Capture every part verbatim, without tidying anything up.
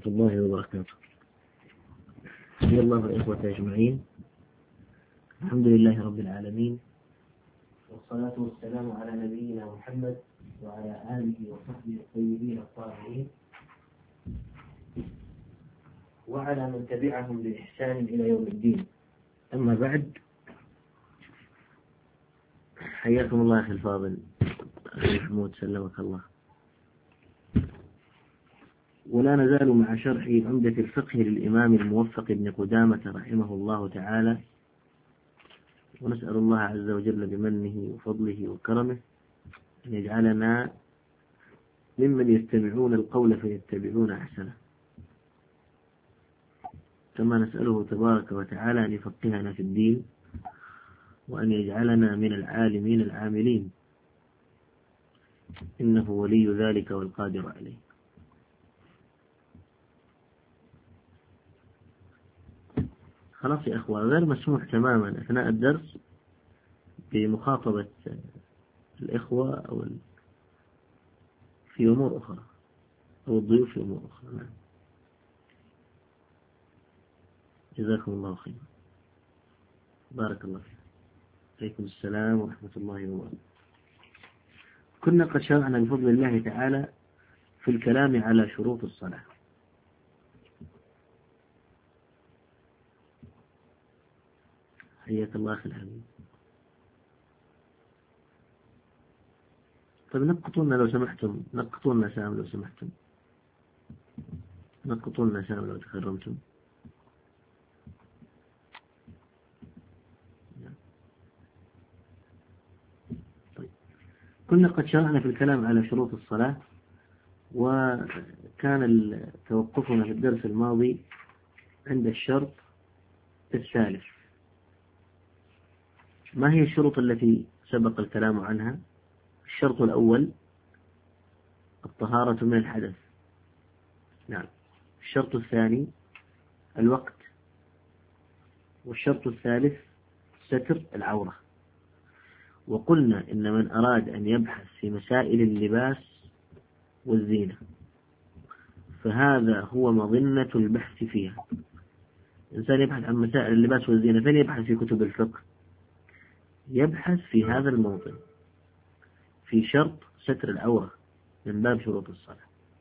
ورحمة الله وبركاته. حيا الله الإخوة أجمعين. الحمد لله رب العالمين، والصلاة والسلام على نبينا محمد وعلى آله وصحبه الطيبين الطاهرين وعلى من تبعهم بإحسان إلى يوم الدين. أما بعد، حياكم الله أخي الفاضل أخي محمود سلمك الله. ولا نزال مع شرح عمدة الفقه للإمام الموفق ابن قدامة رحمه الله تعالى، ونسأل الله عز وجل بمنه وفضله وكرمه أن يجعلنا ممن يستمعون القول فيتبعون أحسنه، كما نسأله تبارك وتعالى أن يفقهنا في الدين وأن يجعلنا من العالمين العاملين، إنه ولي ذلك والقادر عليه. خلاص يا أخوة، غير مسموح تماما أثناء الدرس بمخاطبة الإخوة أو في أمور أخرى أو الضيوف في أمور أخرى. نعم. جزاكم الله خيرا. بارك الله فيك. عليكم السلام ورحمة الله وبركاته. كنا قد شرعنا بفضل الله تعالى في الكلام على شروط الصلاة. حياك الله أخي الحبيب. طيب نقطوا لنا لو سمحتم، نقطوا لنا سام لو سمحتم، نقطوا لنا سام لو تكرمتم. طيب، كنا قد شرعنا في الكلام على شروط الصلاة، وكان توقفنا في الدرس الماضي عند الشرط الثالث. ما هي الشروط التي سبق الكلام عنها؟ الشرط الأول الطهارة من الحدث. نعم. الشرط الثاني الوقت. والشرط الثالث ستر العورة. وقلنا إن من أراد أن يبحث في مسائل اللباس والزينة فهذا هو مظنة البحث فيها. الإنسان يبحث عن مسائل اللباس والزينة، فين يبحث؟ في كتب الفقه. يبحث في هذا الموطن، في شرط ستر العورة من باب شروط الصلاة.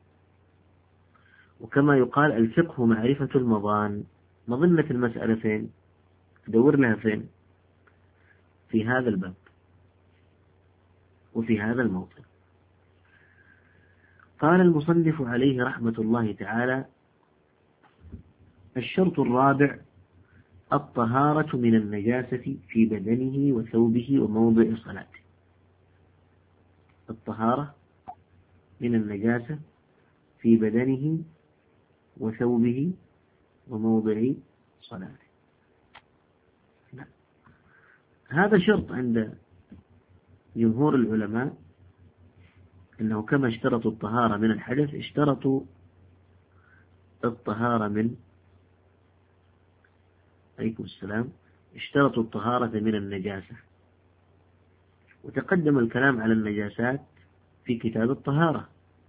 وكما يقال الفقه معرفة المظان، مظنة المسألة فين؟ تدور لها فين؟ في هذا الباب وفي هذا الموطن. قال المصنف عليه رحمة الله تعالى: الشرط الرابع الطهارة من النجاسة في بدنه وثوبه وموضع صلاته. الطهارة من النجاسة في بدنه وثوبه وموضع صلاته. لا. هذا شرط عند جمهور العلماء، أنه كما اشترطوا الطهارة من الحدث اشترطوا الطهارة من عليكم السلام اشترطوا الطهارة من النجاسة. وتقدم الكلام على النجاسات في كتاب الطهارة.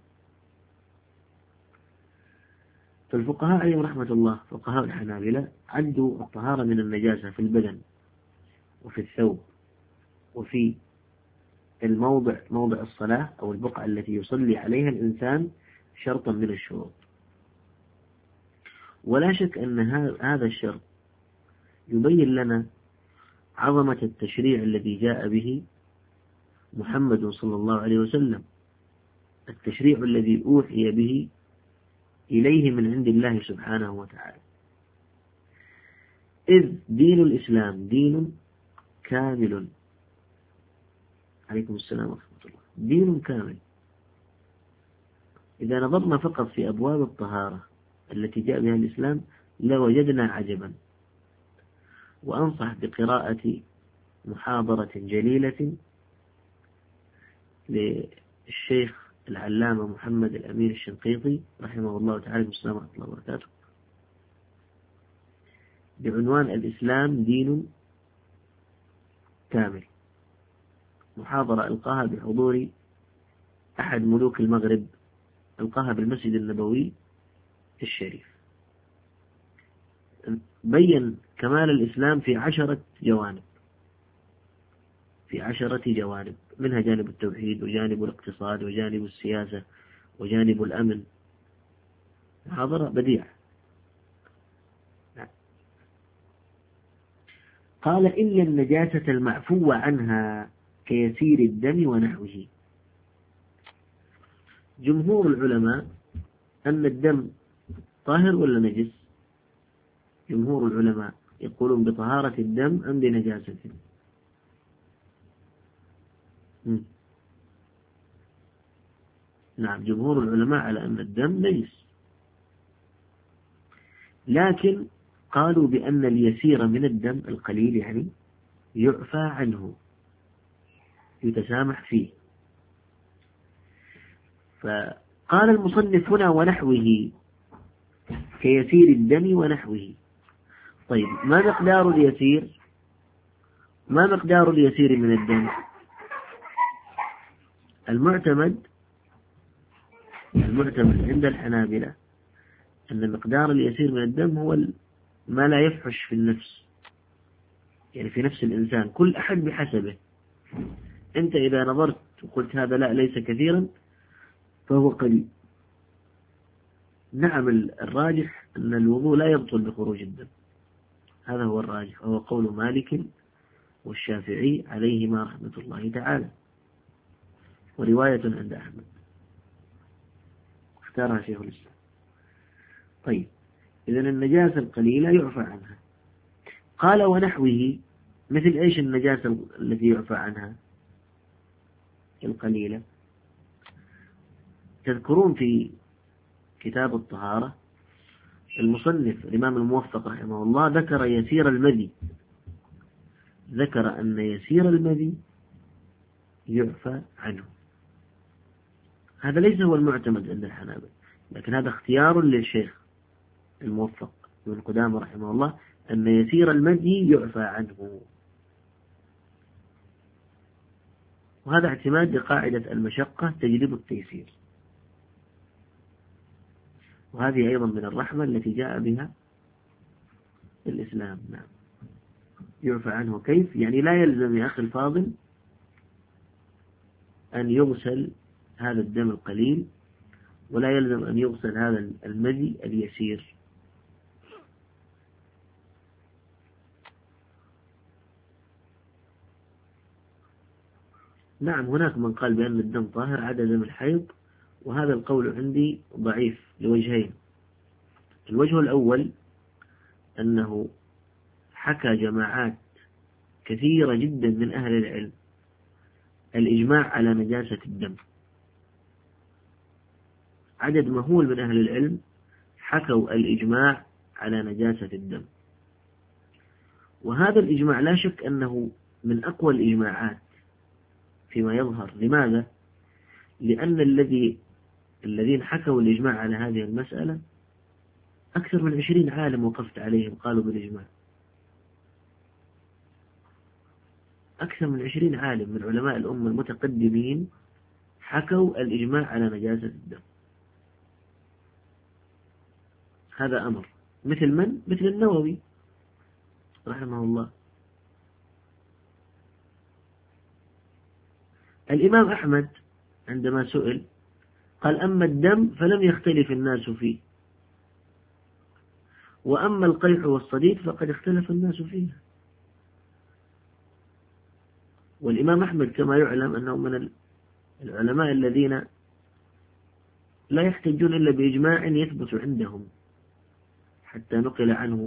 فالفقهاء عليهم رحمة الله، فقهاء الحنابلة، عدوا الطهارة من النجاسة في البدن وفي الثوب وفي الموضع، موضع الصلاة أو البقعة التي يصلي عليها الإنسان، شرطا من الشروط. ولا شك أن هذا الشرط يبين لنا عظمة التشريع الذي جاء به محمد صلى الله عليه وسلم، التشريع الذي أوحي به إليه من عند الله سبحانه وتعالى. إذ دين الإسلام دين كامل. عليكم السلام ورحمة الله. دين كامل. إذا نظرنا فقط في أبواب الطهارة التي جاء بها الإسلام لوجدنا عجبا. وأنصح بقراءة محاضرة جليلة للشيخ العلامة محمد الأمين الشنقيطي رحمه الله تعالى والسلام ورحمة الله وبركاته، بعنوان الإسلام دين كامل. محاضرة ألقاها بحضور أحد ملوك المغرب، ألقاها بالمسجد النبوي الشريف. بين كمال الإسلام في عشرة جوانب، في عشرة جوانب، منها جانب التوحيد وجانب الاقتصاد وجانب السياسة وجانب الأمن. محاضرة بديعة. قال إن النجاسة المعفو عنها كيسير الدم ونحوه. جمهور العلماء أن الدم طاهر ولا نجس؟ جمهور العلماء يقولون بطهارة الدم أم بنجاسته؟ نعم، جمهور العلماء على أن الدم نجس، لكن قالوا بأن اليسير من الدم القليل يعني يعفى عنه، يتسامح فيه. فقال المصنف هنا ونحوه كيسير الدم ونحوه. طيب، ما مقدار اليسير؟ ما مقدار اليسير من الدم؟ المعتمد المعتمد عند الحنابلة أن مقدار اليسير من الدم هو ما لا يفحش في النفس، يعني في نفس الإنسان، كل أحد بحسبه. أنت إذا نظرت وقلت هذا لا ليس كثيرا فهو قليل. نعم، الراجح أن الوضوء لا يبطل بخروج الدم، هذا هو الراجح، وهو قول مالك والشافعي عليهما رحمة الله تعالى، ورواية عند أحمد اختارها شيخ الإسلام. طيب، إذن النجاسة القليلة يعفى عنها. قال ونحوه، مثل إيش النجاسة التي يعفى عنها القليلة؟ تذكرون في كتاب الطهارة المصنف الإمام الموفق رحمه الله ذكر يسير المذي، ذكر أن يسير المذي يعفى عنه. هذا ليس هو المعتمد عند الحنابلة، لكن هذا اختيار للشيخ الموفق ابن قدامة رحمه الله أن يسير المذي يعفى عنه، وهذا اعتماد لقاعدة المشقة تجلب التيسير، وهذه أيضا من الرحمة التي جاء بها الإسلام. نعم، يعفى عنه كيف؟ يعني لا يلزم يا أخي الفاضل أن يغسل هذا الدم القليل، ولا يلزم أن يغسل هذا المذي اليسير. نعم، هناك من قال بأن الدم طاهر عدا دم الحيض، وهذا القول عندي ضعيف لوجهين. الوجه الأول أنه حكى جماعات كثيرة جدا من أهل العلم الإجماع على نجاسة الدم، عدد مهول من أهل العلم حكوا الإجماع على نجاسة الدم، وهذا الإجماع لا شك أنه من أقوى الإجماعات فيما يظهر. لماذا؟ لأن الذي الذين حكوا الإجماع على هذه المسألة أكثر من عشرين عالم وقفت عليهم قالوا بالإجماع، أكثر من عشرين عالم من علماء الأمة المتقدمين حكوا الإجماع على نجاسة الدم. هذا أمر، مثل من؟ مثل النووي رحمه الله. الإمام أحمد عندما سئل قال أما الدم فلم يختلف الناس فيه، وأما القيح والصديد فقد اختلف الناس فيه. والإمام أحمد كما يعلم أنه من العلماء الذين لا يحتجون إلا بإجماع يثبت عندهم، حتى نقل عنه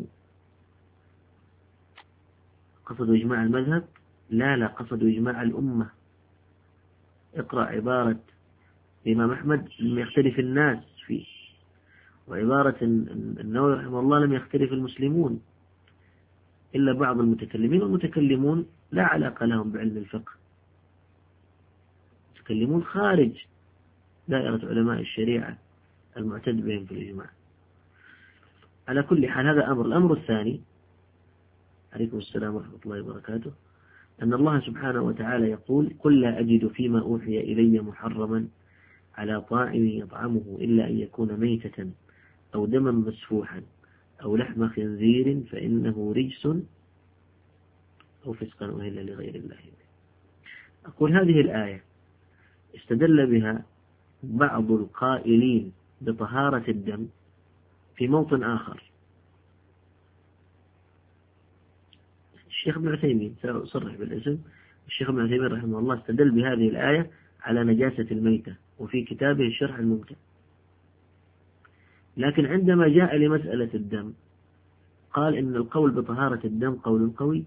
قصد إجماع المذهب، لا لا قصد إجماع الأمة. اقرأ عبارة الإمام أحمد لم يختلف الناس فيه، وعبارة النووي رحمه الله لم يختلف المسلمون إلا بعض المتكلمين، والمتكلمون لا علاقة لهم بعلم الفقه، متكلمون خارج دائرة علماء الشريعة المعتد بهم في الإجماع. على كل حال هذا أمر. الأمر الثاني، عليكم السلام ورحمة الله وبركاته، أن الله سبحانه وتعالى يقول قل لا أجد فيما أوحي إلي محرما على طاعم يطعمه إلا أن يكون ميتة أو دما مسفوحا أو لحم خنزير فإنه رجس أو فسقا أهل لغير الله به. أقول هذه الآية استدل بها بعض القائلين بطهارة الدم في موطن آخر. الشيخ ابن عثيمين، سأصرح بالاسم، الشيخ ابن عثيمين رحمه الله استدل بهذه الآية على نجاسة الميتة وفي كتابه الشرح الممتع. لكن عندما جاء لمسألة الدم قال إن القول بطهارة الدم قول قوي،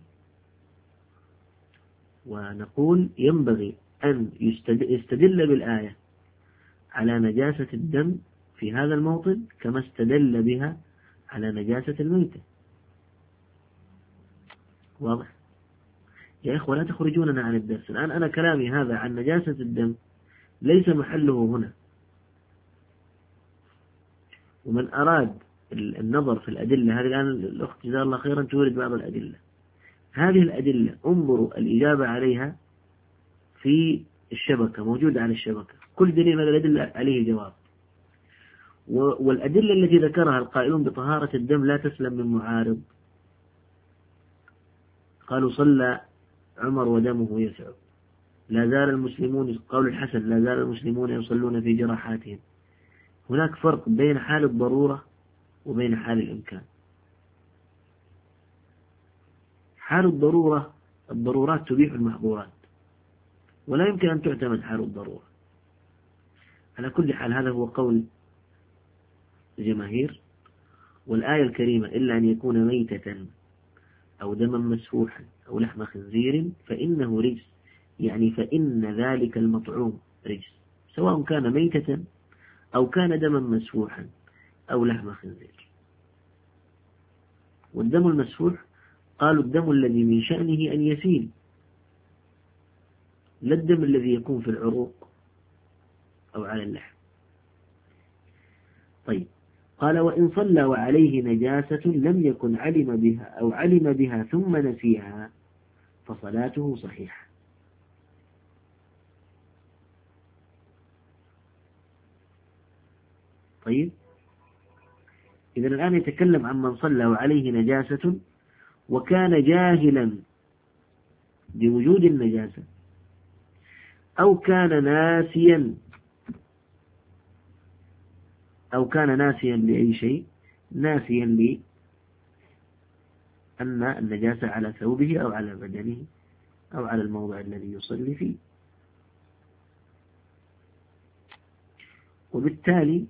ونقول ينبغي أن يستدل بالآية على نجاسة الدم في هذا الموطن كما استدل بها على نجاسة الميتة. واضح؟ يا إخوة لا تخرجوننا عن الدرس. الآن أنا كلامي هذا عن نجاسة الدم ليس محله هنا، ومن أراد النظر في الأدلة هذه، الآن الأخت جزاها الله خيرا تورد بعض الأدلة، هذه الأدلة انظروا الإجابة عليها في الشبكة، موجودة على الشبكة، كل دليل من الأدلة عليه جواب. والأدلة التي ذكرها القائلون بطهارة الدم لا تسلم من معارض. قالوا صلى عمر ودمه يسعب، لا زال المسلمون، قول الحسن لا زال المسلمون يصلون في جراحاتهم. هناك فرق بين حال الضرورة وبين حال الإمكان. حال الضرورة، الضرورات تبيح المحظورات، ولا يمكن أن تعتمد حال الضرورة. على كل حال هذا هو قول الجماهير. والآية الكريمة إلا أن يكون ميتة أو دما مسفوحا أو لحم خنزير فإنه رجس، يعني فإن ذلك المطعوم رجس، سواء كان ميتة أو كان دما مسفوحا أو لحم خنزير. والدم المسفوح قالوا الدم الذي من شأنه أن يسيل، لا الدم الذي يكون في العروق أو على اللحم. طيب، قال وإن صلى وعليه نجاسة لم يكن علم بها أو علم بها ثم نسيها فصلاته صحيحة. طيب، إذا الآن يتكلم عن من صلى وعليه نجاسة وكان جاهلا بوجود النجاسة أو كان ناسيا أو كان ناسيا لأي شيء، ناسيا لأن النجاسة على ثوبه أو على بدنه أو على الموضع الذي يصلي فيه. وبالتالي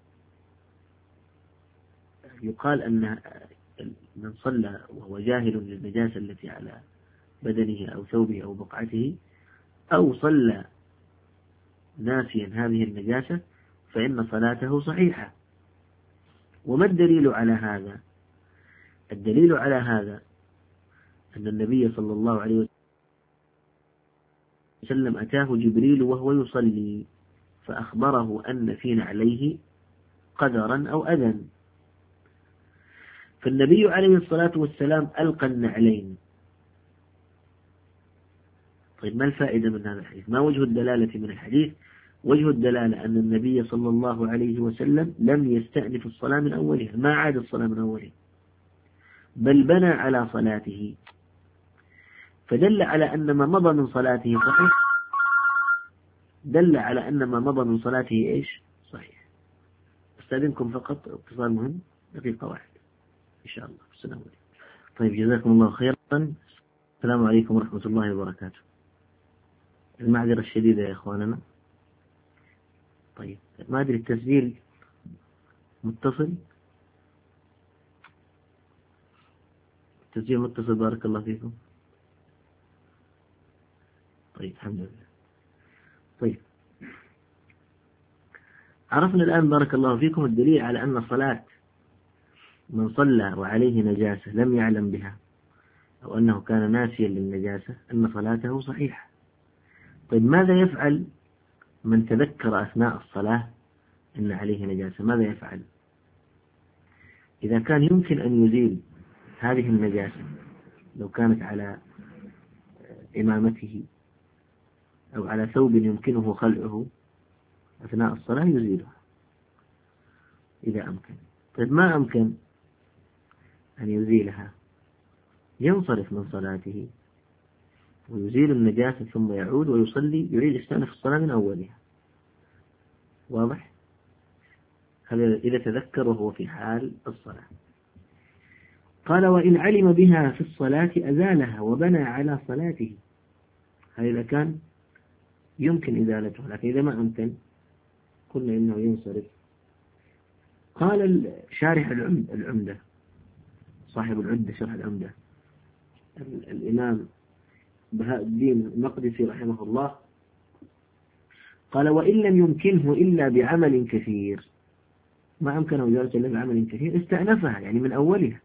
يقال أن من صلى وهو جاهل للنجاسة التي على بدنه أو ثوبه أو بقعته، أو صلى ناسيا هذه النجاسة، فإن صلاته صحيحة. وما الدليل على هذا؟ الدليل على هذا أن النبي صلى الله عليه وسلم أتاه جبريل وهو يصلي فأخبره أن في نعليه قدرا أو أذى، فالنبي عليه الصلاة والسلام ألقى النعلين. طيب، ما الفائدة من هذا الحديث؟ ما وجه الدلالة من الحديث؟ وجه الدلالة أن النبي صلى الله عليه وسلم لم يستأنف الصلاة من أولها، ما عاد الصلاة من أولها، بل بنى على صلاته، فدل على أن ما مضى من صلاته صحيح، دل على أن ما مضى من صلاته إيش؟ صحيح. أستأذنكم فقط اتصال مهم، دقيقة واحدة إن شاء الله. السلام عليكم. طيب، جزاكم الله خيرا. السلام عليكم ورحمة الله وبركاته. المعذرة الشديدة يا إخواننا. طيب، ما أدري التسجيل متصل؟ التسجيل متصل، بارك الله فيكم. طيب، الحمد لله. طيب، عرفنا الآن بارك الله فيكم الدليل على أن صلاة من صلى وعليه نجاسة لم يعلم بها أو أنه كان ناسيا للنجاسة أن صلاته صحيحة. طيب، ماذا يفعل من تذكر أثناء الصلاة أن عليه نجاسة؟ ماذا يفعل إذا كان يمكن أن يزيل هذه النجاسة؟ لو كانت على إمامته أو على ثوب يمكنه خلعه أثناء الصلاة يزيلها إذا أمكن. طيب ما أمكن أن يزيلها، ينصرف من صلاته ويزيل النجاسة ثم يعود ويصلي، يعيد يستأنف الصلاة من أولها. واضح؟ هذا إذا تذكر وهو في حال الصلاة. قال وإن علم بها في الصلاة أزالها وبنى على صلاته. هذا إذا كان يمكن إزالته، لكن إذا ما أمكن قلنا إنه ينصرف. قال شارح العمدة صاحب العدة شرح العمدة الإمام بهاء الدين المقدسي رحمه الله، قال وإن لم يمكنه إلا بعمل كثير، ما أمكنه إزالته إلا بعمل كثير، استأنفها يعني من أولها،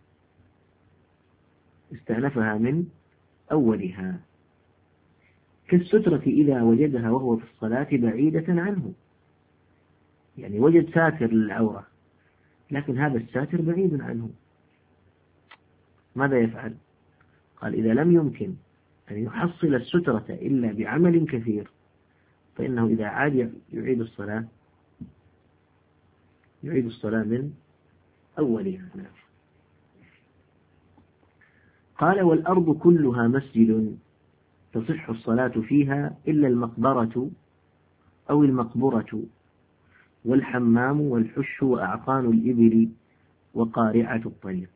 استأنفها من أولها. كالسترة إذا وجدها وهو في الصلاة بعيدة عنه، يعني وجد ساتر للعورة لكن هذا الساتر بعيد عنه، ماذا يفعل؟ قال إذا لم يمكن أن يحصل السترة إلا بعمل كثير فإنه إذا عاد يعيد الصلاة يعيد الصلاة من أولها. قال والأرض كلها مسجد تصح الصلاة فيها إلا المقبرة أو المقبرة والحمام والحش وأعقان الإبل وقارعة الطريق.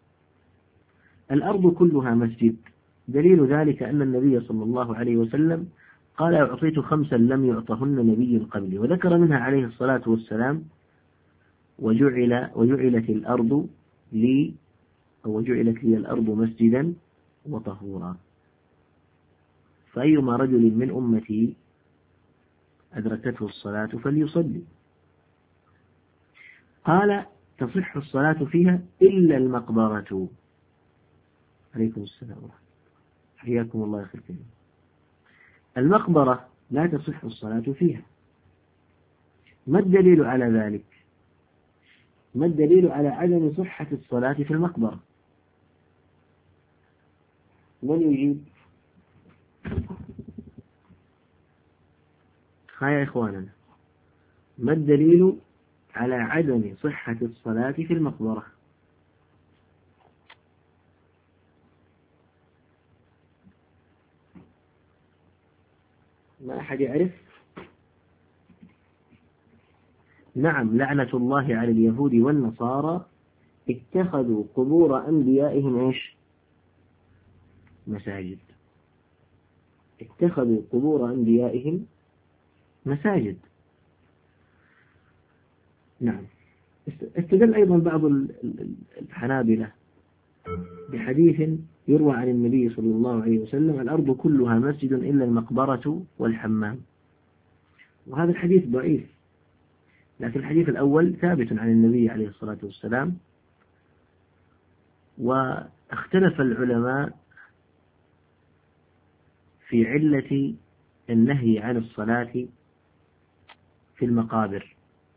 الأرض كلها مسجد، دليل ذلك أن النبي صلى الله عليه وسلم قال أعطيت خمسا لم يعطهن نبي قبلي، وذكر منها عليه الصلاة والسلام وجعل وجعلت الأرض لي أو وجعلت لي الأرض مسجدا وطهورا. فأيما رجل من أمتي أدركته الصلاة فليصلي. قال تصح الصلاة فيها إلا المقبرة. عليكم السلام ورحمة الله، حياكم الله يخير فيكم. المقبرة لا تصح الصلاة فيها. ما الدليل على ذلك؟ ما الدليل على عدم صحة الصلاة في المقبرة؟ من يجيب؟ ها يا إخواننا، ما الدليل على عدم صحة الصلاة في المقبرة؟ ما أحد يعرف؟ نعم، لعنة الله على اليهود والنصارى اتخذوا قبور أنبيائهم إيش؟ مساجد. اتخذوا قبور أنبيائهم مساجد. نعم. استدل أيضا بعض الحنابلة بحديث يروى عن النبي صلى الله عليه وسلم الأرض كلها مسجد إلا المقبرة والحمام، وهذا الحديث ضعيف، لكن الحديث الأول ثابت عن النبي عليه الصلاة والسلام. واختلف العلماء في علة النهي عن الصلاة في المقابر،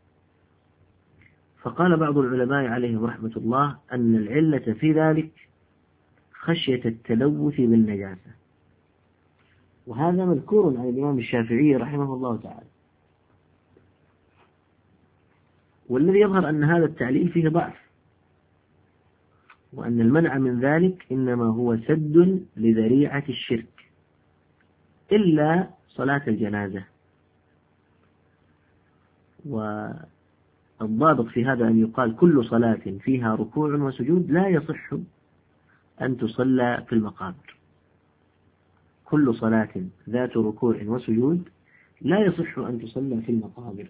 فقال بعض العلماء عليهم رحمة الله أن العلة في ذلك خشية التلوث بالنجاسة، وهذا مذكور عن الإمام الشافعي رحمه الله تعالى. والذي يظهر أن هذا التعليل فيه ضعف، وأن المنع من ذلك إنما هو سد لذريعة الشرك إلا صلاة الجنازة. والضابط في هذا أن يقال كل صلاة فيها ركوع وسجود لا يصح أن تصلى في المقابر. كل صلاة ذات ركوع وسجود لا يصح أن تصلى في المقابر.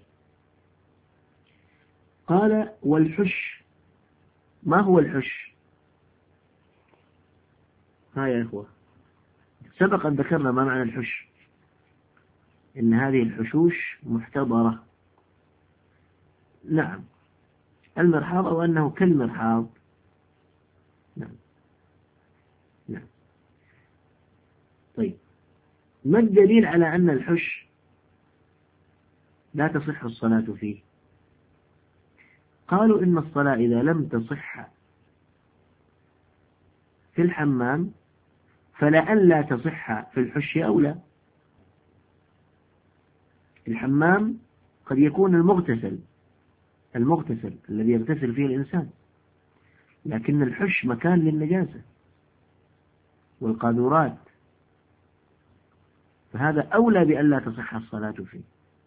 قال والحش. ما هو الحش؟ ها يا إخوة، سبق أن ذكرنا ما معنى الحش، إن هذه الحشوش محتضرة. نعم، المرحاض أو أنه كالمرحاض. نعم نعم. طيب، ما الدليل على أن الحش لا تصح الصلاة فيه؟ قالوا إن الصلاة إذا لم تصح في الحمام فلأن لا تصح في الحش أولى. الحمام قد يكون المغتسل المغتسل الذي يغتسل فيه الإنسان، لكن الحش مكان للنجاسة والقاذورات، فهذا أولى بأن لا تصح الصلاة فيه.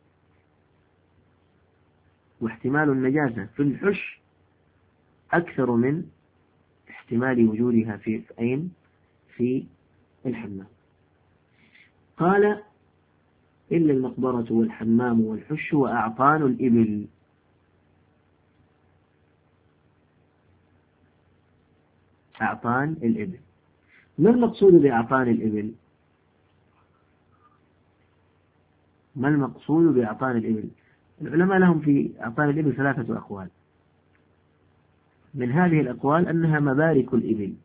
واحتمال النجاسة في الحش أكثر من احتمال وجودها في أين في الحمام. قال إلا المقبرة والحمام والحش وأعطان الإبل. أعطان الإبل، ما المقصود بأعطان الإبل؟ ما المقصود بأعطان الإبل؟ العلماء لهم في أعطان الإبل ثلاثة أقوال. من هذه الأقوال أنها مبارك الإبل.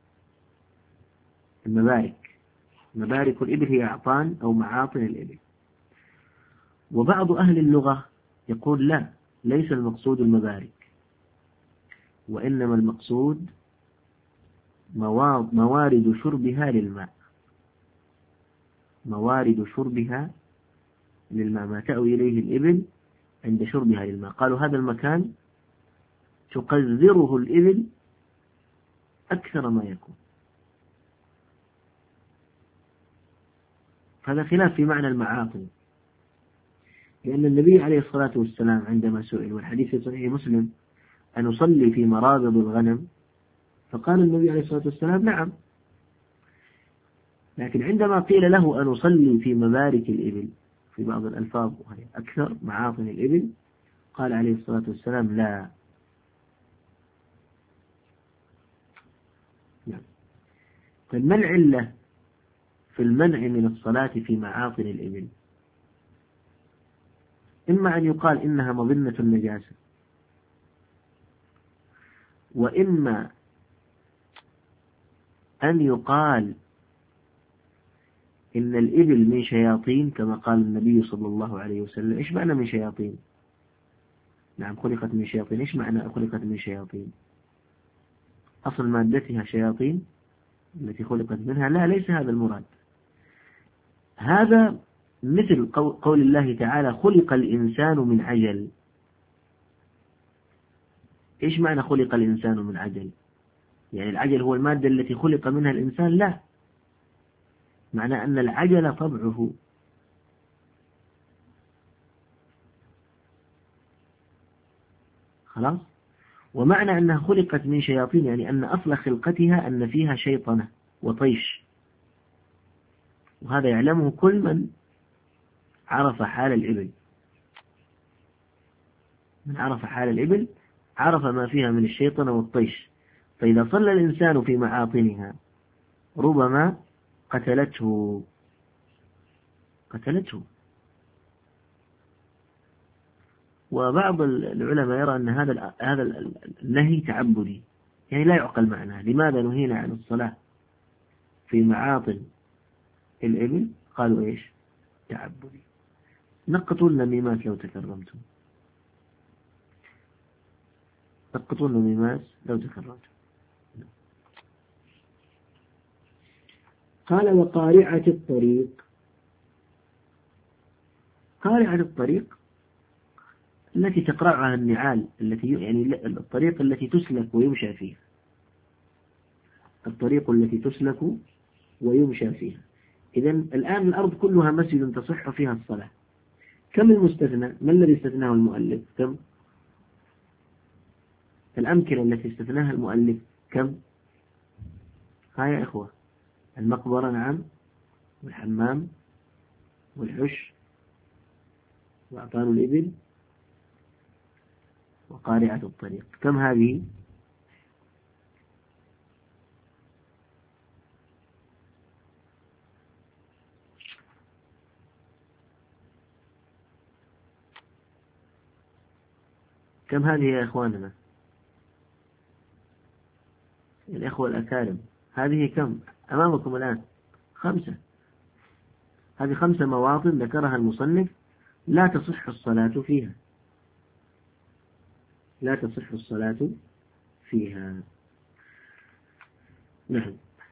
المبارك مبارك الإبل هي أعطان أو معاطن الإبل. وبعض أهل اللغة يقول لا، ليس المقصود المبارك، وإنما المقصود موارد شربها للماء، موارد شربها للماء، ما تأوي إليه الإبل عند شربها للماء. قالوا هذا المكان تقذره الإبل أكثر ما يكون. هذا خلاف في معنى المعاطن، لأن النبي عليه الصلاة والسلام عندما سئل، والحديث في صحيح مسلم، أن أصلي في مرابض الغنم، فقال النبي عليه الصلاة والسلام نعم. لكن عندما قيل له أن أصلي في مبارك الإبل في بعض الألفاظ وهي أكثر معاطن الإبل، قال عليه الصلاة والسلام لا. نعم. طيب ما العلة في المنع من الصلاة في معاطن الإبل؟ إما أن يقال إنها مظنة النجاسة، وإما أن يقال إن الإبل من شياطين كما قال النبي صلى الله عليه وسلم. إيش معنى من شياطين؟ نعم خلقت من شياطين. إيش معنى خلقت من شياطين؟ أصل مادتها شياطين التي خلقت منها؟ لا، ليس هذا المراد. هذا مثل قول الله تعالى خلق الإنسان من عجل. إيش معنى خلق الإنسان من عجل؟ يعني العجل هو المادة التي خلق منها الإنسان؟ لا، معنى أن العجل طبعه. خلاص. ومعنى أنها خلقت من شياطين يعني أن أصل خلقتها أن فيها شيطنة وطيش، وهذا يعلمه كل من عرف حال الإبل. من عرف حال الإبل عرف ما فيها من الشيطنة والطيش، فإذا صلى الإنسان في معاطنها ربما قتلته قتلته وبعض العلماء يرى أن هذا هذا النهي تعبدي، يعني لا يعقل معناه. لماذا نهينا عن الصلاة في معاطن الإبل؟ قالوا إيش؟ تعبدي. نقطوا النميمات لو تكرمتم، نقطوا النميمات لو تكرمتم. قال وقارعة الطريق. قارعة الطريق التي تقرعها النعال، التي يعني الطريق التي تسلك ويمشى فيها، الطريق التي تسلك ويمشى فيها. إذن الآن الأرض كلها مسجد تصح فيها الصلاة. كم المستثنى؟ ما الذي استثناه المؤلف؟ كم الأمكنة التي استثناها المؤلف؟ كم؟ ها يا إخوة، المقبرة نعم، والحمام والحش وأعطان الإبل وقارعة الطريق. كم هذه؟ كم هذه يا إخواننا الإخوة الأكارم؟ هذه كم أمامكم الآن؟ خمسة. هذه خمسة مواطن ذكرها المصنف لا تصح الصلاة فيها، لا تصح الصلاة فيها. نعم.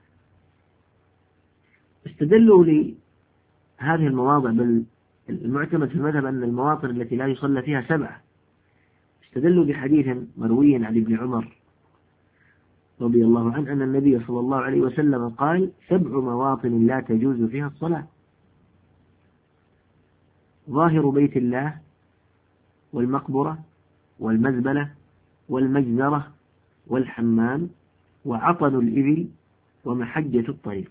استدلوا لهذه المواضع، بل المعتمد في المذهب أن المواطن التي لا يصلى فيها سبعة. استدلوا بحديث مروي عن ابن عمر رضي الله عنه أن النبي صلى الله عليه وسلم قال: سبع مواطن لا تجوز فيها الصلاة: ظاهر بيت الله، والمقبرة، والمزبلة، والمجزرة، والحمام، وعطن الإبل، ومحجة الطريق.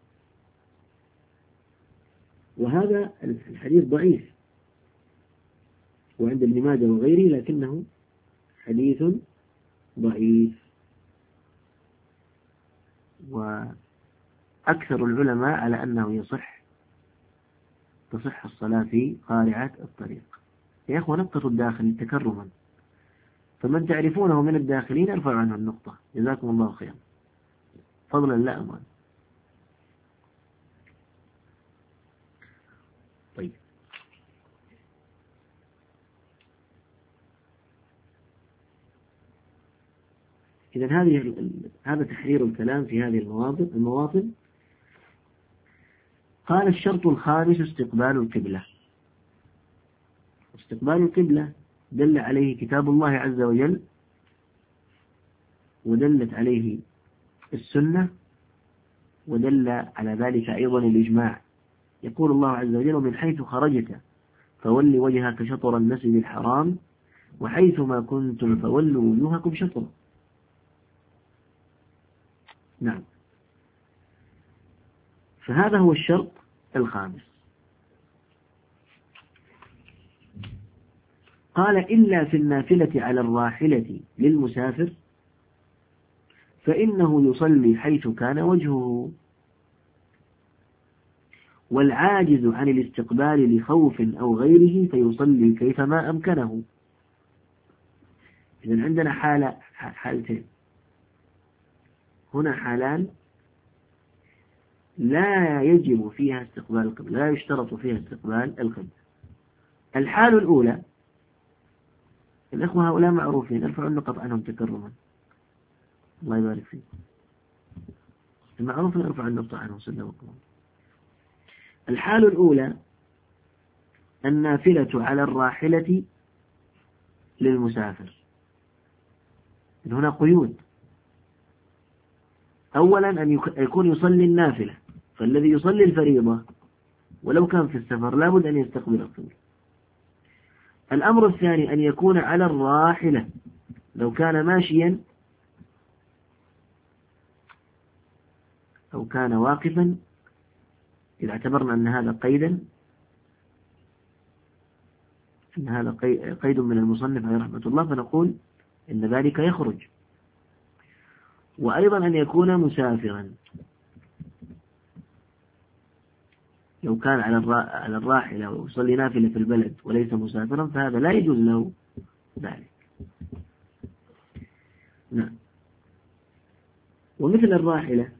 وهذا الحديث ضعيف وعند ابن ماجه وغيره، لكنه حديث ضعيف. وأكثر العلماء على أنه يصح تصح الصلاة في قارعة الطريق. يا أخوة، نقطة الداخل تكرما، فمن تعرفونه من الداخلين ارفعوا عنه النقطة، جزاكم الله خيرا، فضلا لا أمان. طيب، إذا هذه هذا تحرير الكلام في هذه المواطن المواطن قال: الشرط الخامس استقبال القبلة. استقبال القبلة دل عليه كتاب الله عز وجل، ودلت عليه السنة، ودل على ذلك أيضا الإجماع. يقول الله عز وجل: ومن حيث خرجت فول وجهك شطر المسجد الحرام وحيث ما كنتم فولوا وجوهكم شطره. نعم، فهذا هو الشرط الخامس. قال: إلا في النافلة على الراحلة للمسافر فإنه يصلي حيث كان وجهه، والعاجز عن الاستقبال لخوف أو غيره فيصلي كيفما أمكنه. إذن عندنا حالة حالتين هنا، حالان لا يجب فيها استقبال القبلة، لا يشترط فيها استقبال القبلة. الحال الأولى، الأخوة هؤلاء معروفين، ارفعوا النقط عنهم تكرما، الله يبارك فيك. المعروف ارفع النقطة عنهم سلمكم. الحال الأولى النافلة على الراحلة للمسافر. هنا قيود. أولا أن يكون يصلي النافلة، فالذي يصلي الفريضة ولو كان في السفر لابد أن يستقبل القبلة. الأمر الثاني أن يكون على الراحلة، لو كان ماشيا أو كان واقفا، إذا اعتبرنا أن هذا قيدا أن هذا قيد من المصنف عليه رحمة الله، فنقول إن ذلك يخرج. وأيضا أن يكون مسافرا، لو كان على الراحلة ويصلي نافلة في البلد وليس مسافرا فهذا لا يجوز له ذلك. نعم. ومثل الراحلة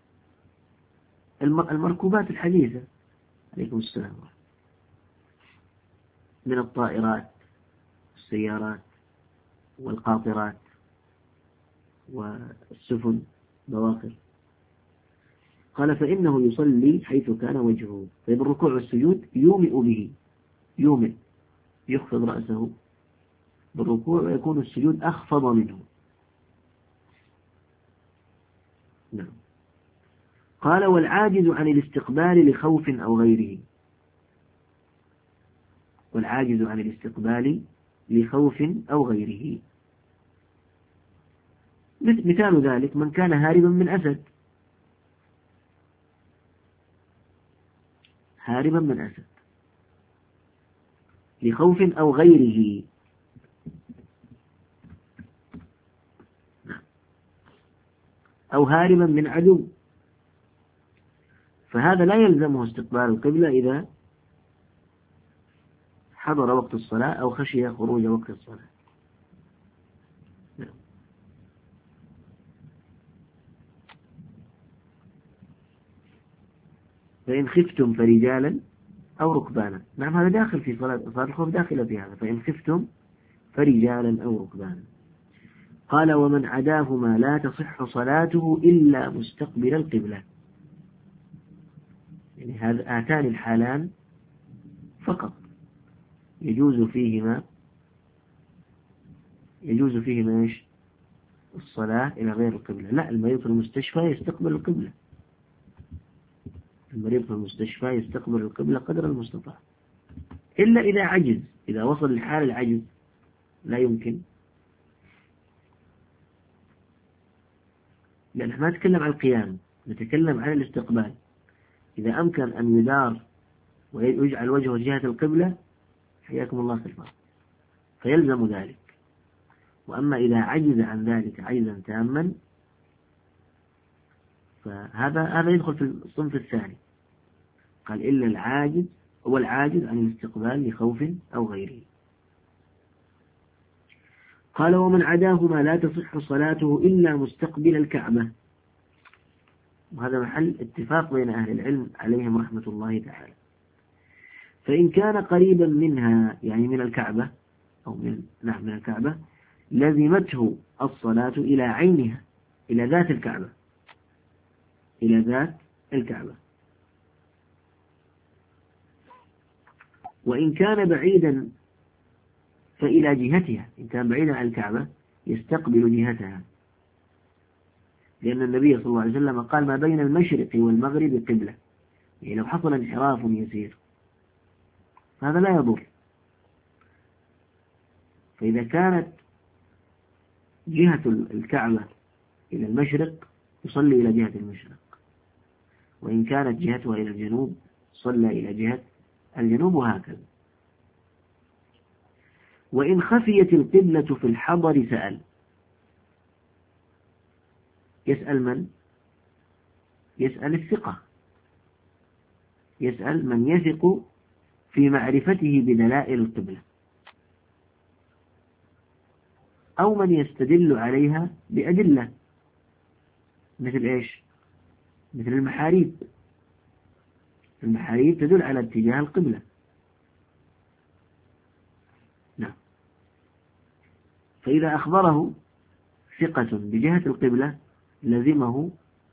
المركوبات الحديثة عليكم السلام من الطائرات والسيارات والقاطرات والسفن بواخر. قال: فإنه يصلي حيث كان وجهه. طيب، الركوع والسجود يومئ به، يومئ يخفض رأسه بالركوع ويكون السجود أخفض منه. نعم. قال: والعاجز عن الاستقبال لخوف أو غيره. والعاجز عن الاستقبال لخوف أو غيره، مثال ذلك من كان هاربا من أسد، هاربا من أسد لخوف أو غيره، أو هاربا من عدو، فهذا لا يلزمه استقبال القبلة إذا حضر وقت الصلاة أو خشي خروج وقت الصلاة. نعم. فإن خفتم فرجالا أو ركبانا. نعم، هذا داخل في صلاة صلاة الخوف، داخلة في هذا. فإن خفتم فرجالا أو ركبانا. قال: ومن عداهما لا تصح صلاته إلا مستقبل القبلة. يعني هاتان الحالان فقط يجوز فيهما يجوز فيه ايش؟ الصلاة إلى غير القبلة. لا، المريض في المستشفى يستقبل القبلة، المريض في المستشفى يستقبل القبلة قدر المستطاع، إلا إذا عجز، إذا وصل لحال العجز لا يمكن، لأن احنا ما نتكلم عن القيام، نتكلم عن الاستقبال. إذا أمكن أن يدار ويجعل وجهه جهة القبلة حياكم الله في الفرق فيلزم ذلك. وأما إذا عجز عن ذلك عجزا تاما فهذا هذا يدخل في الصنف الثاني، قال إلا العاجز هو العاجز عن الاستقبال لخوف أو غيره. قال ومن عداهما لا تصح صلاته إلا مستقبل الكعبة، وهذا محل اتفاق بين أهل العلم عليهم رحمة الله تعالى. فإن كان قريبا منها يعني من الكعبة أو من نعم من الكعبة لزمته الصلاة إلى عينها، إلى ذات الكعبة، إلى ذات الكعبة. وإن كان بعيدا فإلى جهتها، إن كان بعيدا عن الكعبة يستقبل جهتها، لأن النبي صلى الله عليه وسلم قال ما بين المشرق والمغرب قبلة، يعني لو حصل انحراف يسير هذا لا يضر. فإذا كانت جهة الكعبة إلى المشرق يصلي إلى جهة المشرق، وإن كانت جهتها إلى الجنوب صلى إلى جهة الجنوب، وهكذا. وإن خفيت القبلة في الحضر سأل، يسأل من؟ يسأل الثقة، يسأل من يثق في معرفته بدلائل القبلة، أو من يستدل عليها بأدلة، مثل إيش؟ مثل المحاريب، المحاريب تدل على اتجاه القبلة. نعم. فإذا أخبره ثقة بجهة القبلة لزمه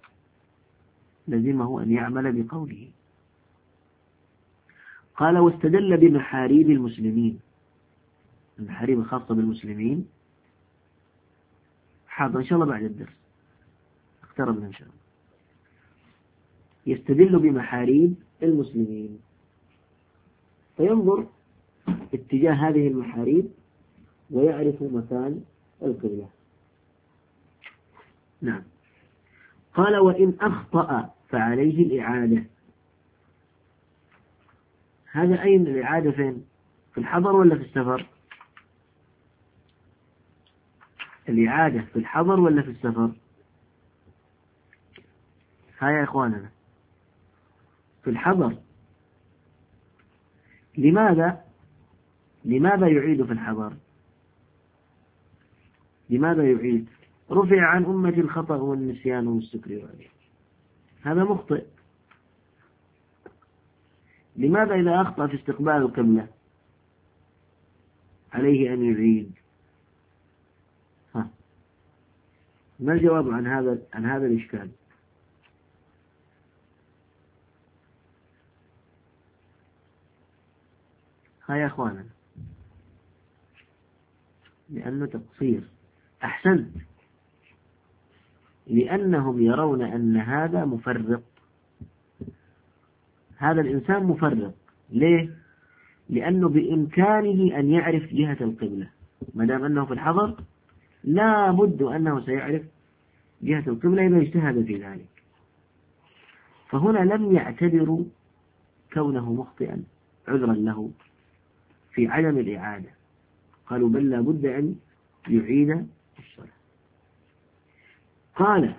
لزمه أن يعمل بقوله. قال واستدل بمحاريب المسلمين، المحاريب الخاصة بالمسلمين حاضر إن شاء الله بعد الدرس، اقتربنا إن شاء الله. يستدل بمحاريب المسلمين فينظر اتجاه هذه المحاريب ويعرف مكان القبلة. نعم. قال وإن أخطأ فعليه الإعادة. هذا أين الإعادة؟ فين؟ في الحضر ولا في السفر؟ الإعادة في الحضر ولا في السفر؟ ها يا إخواننا، في الحضر. لماذا؟ لماذا يعيد في الحضر؟ لماذا يعيد؟ رفع عن أمة الخطأ والنسيان والسكر، هذا مخطئ. لماذا إذا أخطأ في استقبال القبلة عليه أن يعيد؟ ها، ما الجواب عن هذا عن هذا الإشكال؟ ها يا أخوانا، لأنه تقصير. أحسنت، لأنهم يرون أن هذا مفرط، هذا الإنسان مفرط. ليه؟ لأنه بإمكانه أن يعرف جهة القبلة، ما دام أنه في الحضر لا بد أنه سيعرف جهة القبلة إذا اجتهد في ذلك. فهنا لم يعتبروا كونه مخطئا عذرا له في عدم الإعادة، قالوا بل لا بد أن يعيد الصلاة. قال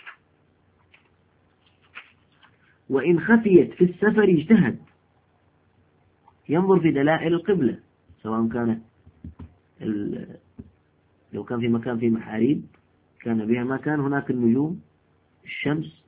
وإن خفيت في السفر اجتهد، ينظر في دلائل القبلة، سواء كانت لو كان في مكان في محاريب كان بها ما كان هناك النجوم الشمس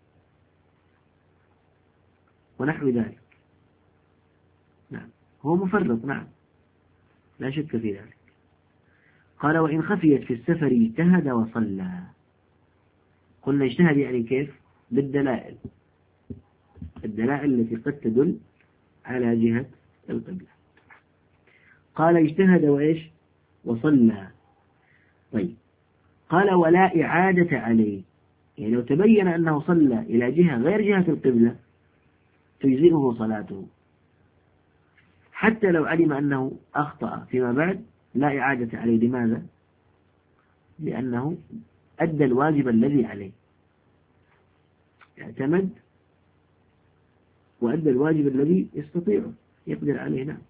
ونحو ذلك. نعم، هو مفرط، نعم لا شك في ذلك. قال وإن خفيت في السفر اجتهد وصلى. قلنا اجتهد يعني كيف؟ بالدلائل، الدلائل التي قد تدل على جهة القبلة. قال اجتهد وإيش؟ وصلى. طيب، قال ولا إعادة عليه، يعني لو تبين أنه صلى إلى جهة غير جهة القبلة تجزئه صلاته، حتى لو علم أنه أخطأ فيما بعد لا إعادة عليه. لماذا؟ لأنه أدى الواجب الذي عليه، اعتمد وأدى الواجب الذي يستطيعه يقدر عليه. نعم.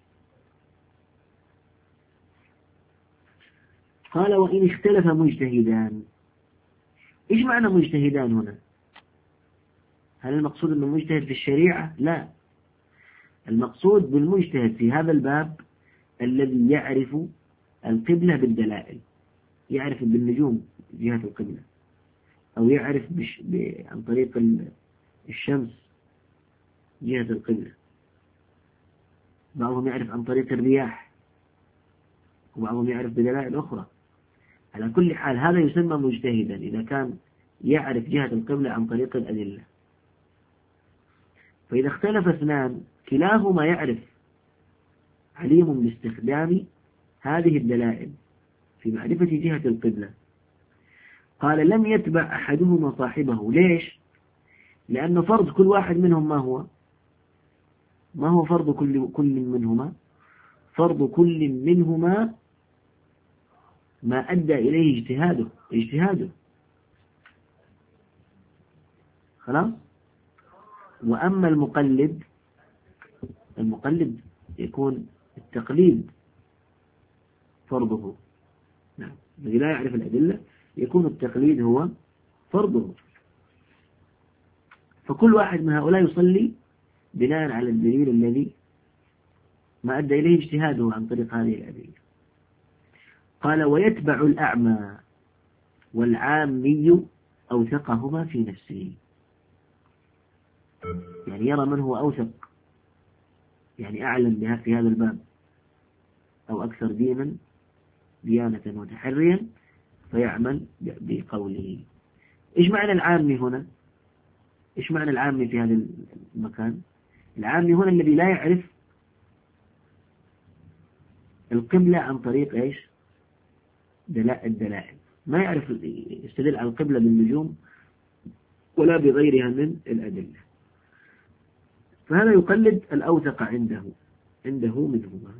قال وإن اختلف مجتهدان. إيش معنى مجتهدان هنا؟ هل المقصود أنه مجتهد في الشريعة؟ لا، المقصود بالمجتهد في هذا الباب الذي يعرف القبلة بالدلائل، يعرف بالنجوم جهة القبلة، أو يعرف بش... ب... عن طريق الشمس جهة القبلة، بعضهم يعرف عن طريق الرياح، وبعضهم يعرف بدلائل أخرى. على كل حال هذا يسمى مجتهدا إذا كان يعرف جهة القبلة عن طريق الأدلة. فإذا اختلف اثنان كلاهما يعرف عليم باستخدام هذه الدلائل في معرفة جهة القبلة، قال لم يتبع أحدهما صاحبه. ليش؟ لأن فرض كل واحد منهم ما هو ما هو فرض كل كل منهما فرض كل منهما ما أدى إليه اجتهاده اجتهاده خلاص. وأما المقلد المقلد يكون التقليد فرضه. نعم، الذي لا يعرف الأدلة يكون التقليد هو فرضه. فكل واحد من هؤلاء يصلي بناء على الدليل الذي ما أدى إليه اجتهاده عن طريق هذه الأدلة. قال ويتبع الأعمى والعامي أوثقهما في نفسه، يعني يرى من هو أوثق، يعني أعلم في هذا الباب أو أكثر دينا ديانة وتحريا فيعمل بقوله. إيش معنى العامي هنا؟ إيش معنى العامي في هذا المكان؟ العامي هنا الذي لا يعرف القبلة عن طريق إيش؟ الدلائل، ما يعرف يستدل على القبلة بالنجوم ولا بغيرها من الأدلة، فهذا يقلد الأوثق عنده عنده منهما.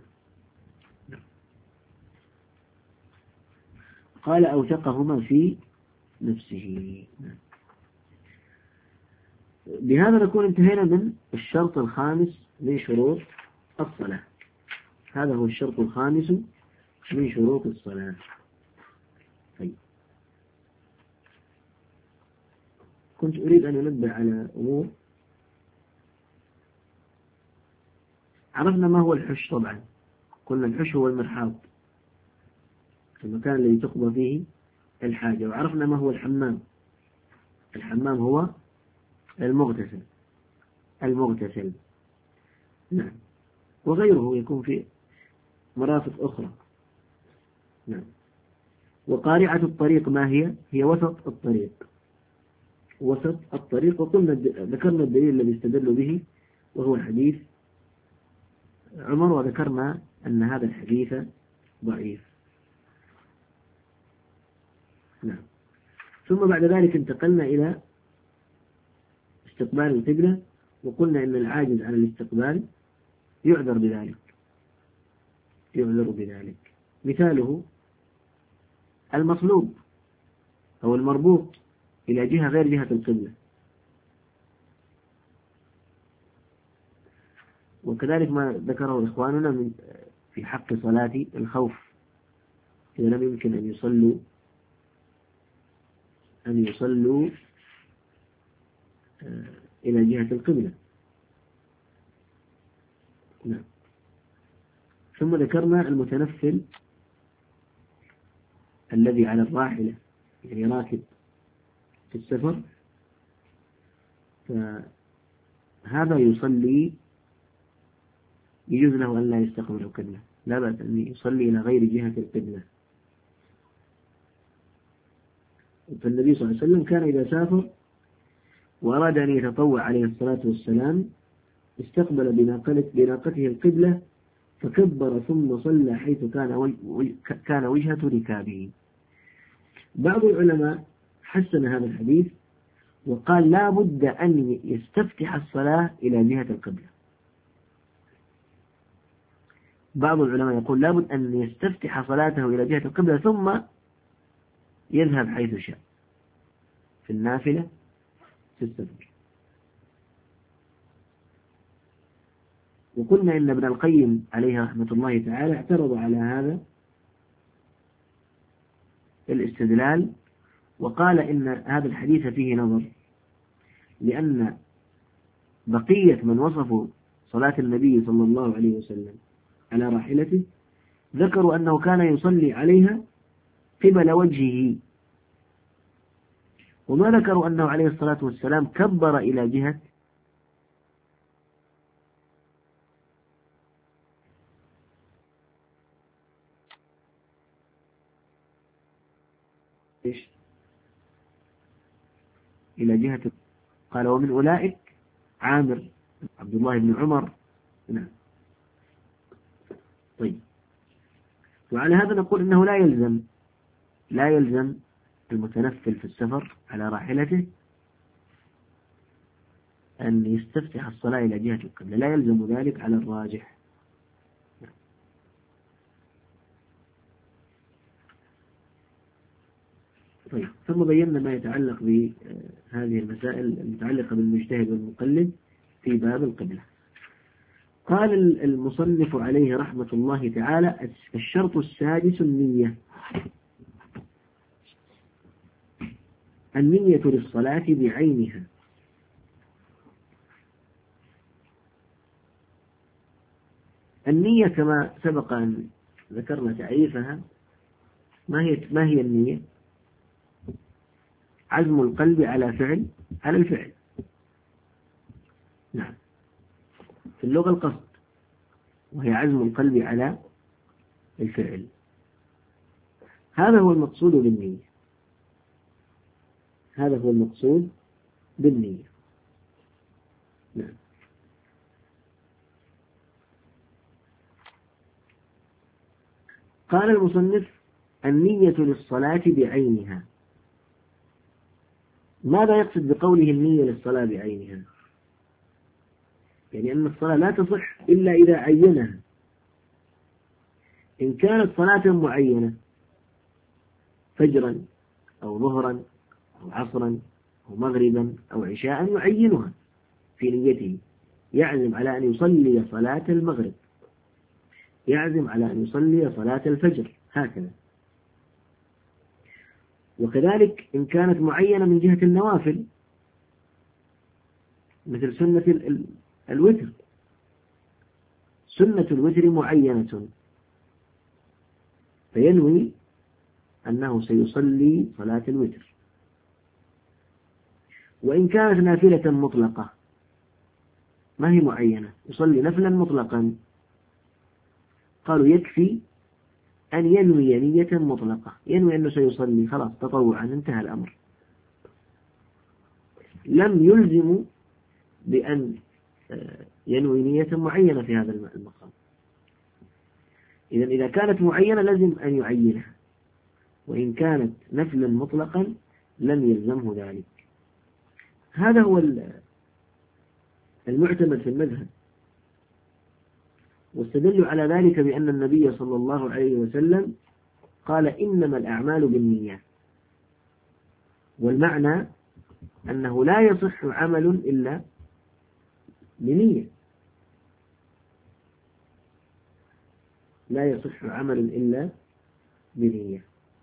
قال أوثقهما في نفسه. بهذا نكون انتهينا من الشرط الخامس من شروط الصلاة. هذا هو الشرط الخامس من شروط الصلاة. طيب، كنت أريد أن أنبه على أمور. عرفنا ما هو الحش طبعا، قلنا الحش هو المرحاض، المكان الذي تقضى فيه الحاجة. وعرفنا ما هو الحمام، الحمام هو المغتسل المغتسل نعم، وغيره يكون في مرافق أخرى. نعم. وقارعة الطريق ما هي؟ هي وسط الطريق، وسط الطريق. وقلنا ذكرنا الدليل الذي استدلوا به وهو حديث عمر، وذكرنا أن هذا الحديث ضعيف. نعم. ثم بعد ذلك انتقلنا إلى استقبال القبلة، وقلنا أن العاجز عن الاستقبال يعذر بذلك يعذر بذلك مثاله المصلوب أو المربوط إلى جهة غير جهة القبلة. وكذلك ما ذكره إخواننا من في حق صلاة الخوف، إذا لم يمكن أن يصلوا أن يصلوا إلى جهة القبلة. نعم. ثم ذكرنا المتنفل الذي على الراحلة، يعني راكب في السفر، فهذا يصلي يجوز له أن لا يستقبل القبلة، لا بأس أن يصلي إلى غير جهة القبلة. فالنبي صلى الله عليه وسلم كان إذا سافر وأراد أن يتطوع عليه الصلاة والسلام استقبل بناقته القبلة فكبر ثم صلى حيث كان كان وجهة ركابه. بعض العلماء حسن هذا الحديث وقال لا بد أن يستفتح الصلاة إلى جهة القبلة. بعض العلماء يقول لا بد أن يستفتح صلاته إلى جهة القبلة ثم يذهب حيث شاء في النافلة في السفر. وقلنا إن ابن القيم عليه رحمة الله تعالى اعترض على هذا الاستدلال وقال إن هذا الحديث فيه نظر، لأن بقية من وصفوا صلاة النبي صلى الله عليه وسلم على راحلته ذكروا أنه كان يصلي عليها قبل وجهه، وما ذكروا أنه عليه الصلاة والسلام كبر إلى جهة إيش؟ إلى جهة. قال ومن أولئك عامر عبد الله بن عمر. نعم. طيب، وعلى هذا نقول إنه لا يلزم لا يلزم المتنفل في السفر على راحلته أن يستفتح الصلاة إلى جهة القبلة، لا يلزم ذلك على الراجح. طيب، ثم بينا ما يتعلق بهذه المسائل المتعلقة بالمجتهد والمقلد في باب القبلة. قال المصنف عليه رحمة الله تعالى: الشرط السادس النية. النية للصلاة بعينها. النية كما سبق أن ذكرنا تعريفها، ما هي ما هي النية؟ عزم القلب على فعل على الفعل. نعم، في اللغة القصد، وهي عزم القلب على الفعل. هذا هو المقصود بالنية هذا هو المقصود بالنية. نعم. قال المصنف: النية للصلاة بعينها. ماذا يقصد بقوله النية للصلاة بعينها؟ يعني أن الصلاة لا تصح إلا إذا عينها. إن كانت صلاة معينة فجرا أو ظهرا أو عصرا أو مغربا أو عشاء يعينها في نيته، يعزم على أن يصلي صلاة المغرب، يعزم على أن يصلي صلاة الفجر، هكذا. وكذلك إن كانت معينة من جهة النوافل مثل سنة الوتر، سنة الوتر معينة، فينوي أنه سيصلي صلاة الوتر. وإن كانت نافلة مطلقة ما هي معينة، يصلي نفلا مطلقا، قالوا يكفي أن ينوي نية مطلقة، ينوي أنه سيصلي خلاص تطوعا، انتهى الأمر، لم يلزم بأن ينوي نية معينة في هذا المقام. إذا إذا كانت معينة لازم أن يعينها، وإن كانت نفلا مطلقا لم يلزمه ذلك. هذا هو المعتمد في المذهب، واستدلوا على ذلك بأن النبي صلى الله عليه وسلم قال: إنما الأعمال بالنيات. والمعنى أنه لا يصح عمل إلا بنية، لا يصح عمل إلا بنية.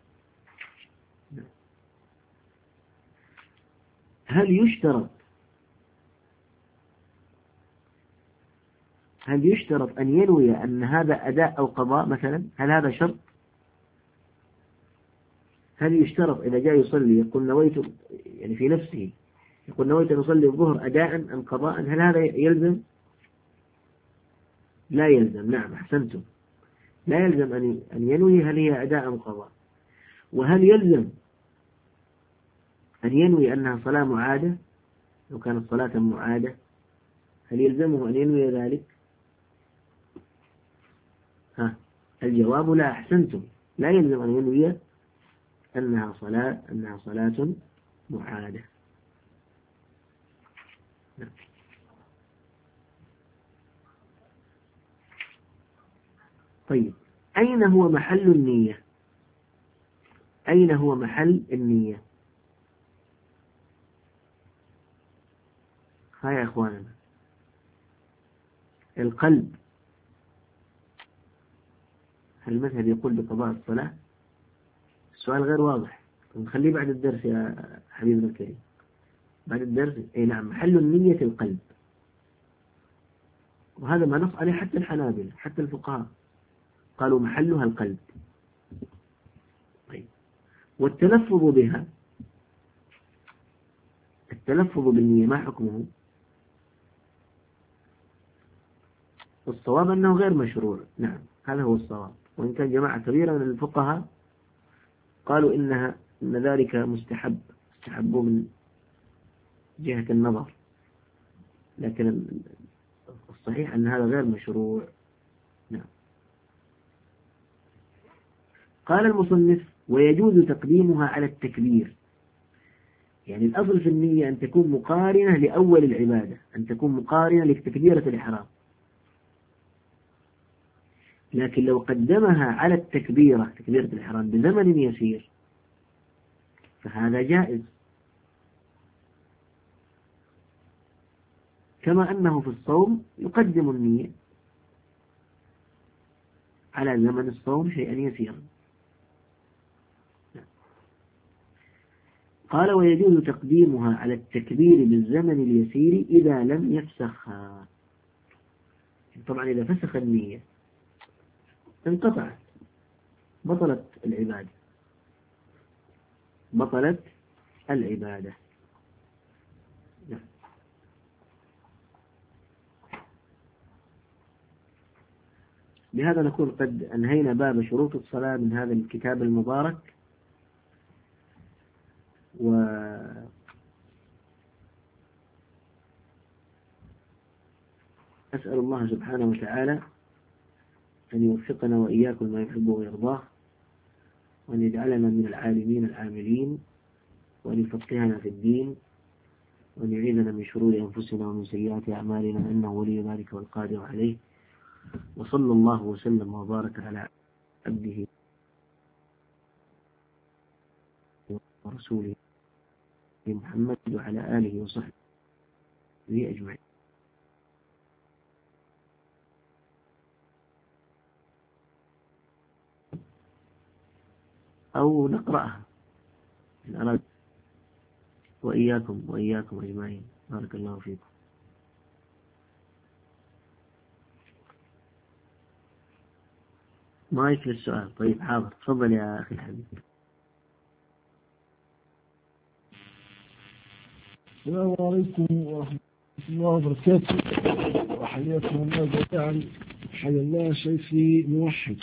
هل يشترط هل يشترط أن ينوي أن هذا أداء أو قضاء مثلا؟ هل هذا شرط؟ هل يشترط إذا جاء يصلي يقول نويت، يعني في نفسه يقول نويت أن أصلي الظهر أداء أم قضاء، هل هذا يلزم؟ لا يلزم. نعم، أحسنتم، لا يلزم أن ينوي هل هي أداء أم قضاء. وهل يلزم أن ينوي أنها صلاة معادة لو كانت صلاة معادة؟ هل يلزمه أن ينوي ذلك؟ ها الجواب لا، أحسنتم، لا يلزم أن ينوي أنها صلاة أنها صلاة معادة. نعم. طيب، أين هو محل النية؟ أين هو محل النية؟ ها يا أخواننا، القلب. هل المذهب يقول بقضاء الصلاة؟ السؤال غير واضح، نخليه بعد الدرس يا حبيبنا الكريم، بعد الدرس. أي نعم، محل النية القلب، وهذا ما نص عليه حتى الحنابلة، حتى الفقهاء قالوا محلها القلب. طيب، والتلفظ بها، التلفظ بالنية ما حكمه؟ الصواب أنه غير مشروع. نعم، هذا هو الصواب، وإن كان جماعة كبيرة من الفقهاء قالوا إنها إن ذلك مستحب، استحبوا من جهة النظر، لكن الصحيح أن هذا غير مشروع. نعم. قال المصنف: ويجوز تقديمها على التكبير. يعني الأصل في النية أن تكون مقارنة لأول العبادة، أن تكون مقارنة لتكبيرة الإحرام، لكن لو قدمها على التكبيرة، تكبيرة الإحرام، بزمن يسير فهذا جائز، كما أنه في الصوم يقدم النية على زمن الصوم شيئا يسيرا. قال: ويجوز تقديمها على التكبير بالزمن اليسير إذا لم يفسخها. طبعا إذا فسخ النية انقطعت، بطلت العبادة، بطلت العبادة. نعم. بهذا نكون قد أنهينا باب شروط الصلاة من هذا الكتاب المبارك، وأسأل الله سبحانه وتعالى أن يوفقنا وإياكم ما يحبه ويرضاه، وأن يجعلنا من العالمين العاملين، وأن يفقهنا في الدين، وأن يعيذنا من شرور أنفسنا ومن سيئات أعمالنا، إنه ولي ذلك والقادر عليه. وصلى الله وسلم وبارك على عبده ورسوله محمد وعلى آله وصحبه أجمعين. أو نقرأها إن أراد، وإياكم وإياكم أجمعين، بارك الله فيكم. مايك للسؤال. طيب، حاضر، تفضل يا أخي الحبيب. السلام عليكم ورحمة الله وبركاته، وحياكم الله جميعا. حيا الله شيخي موحد،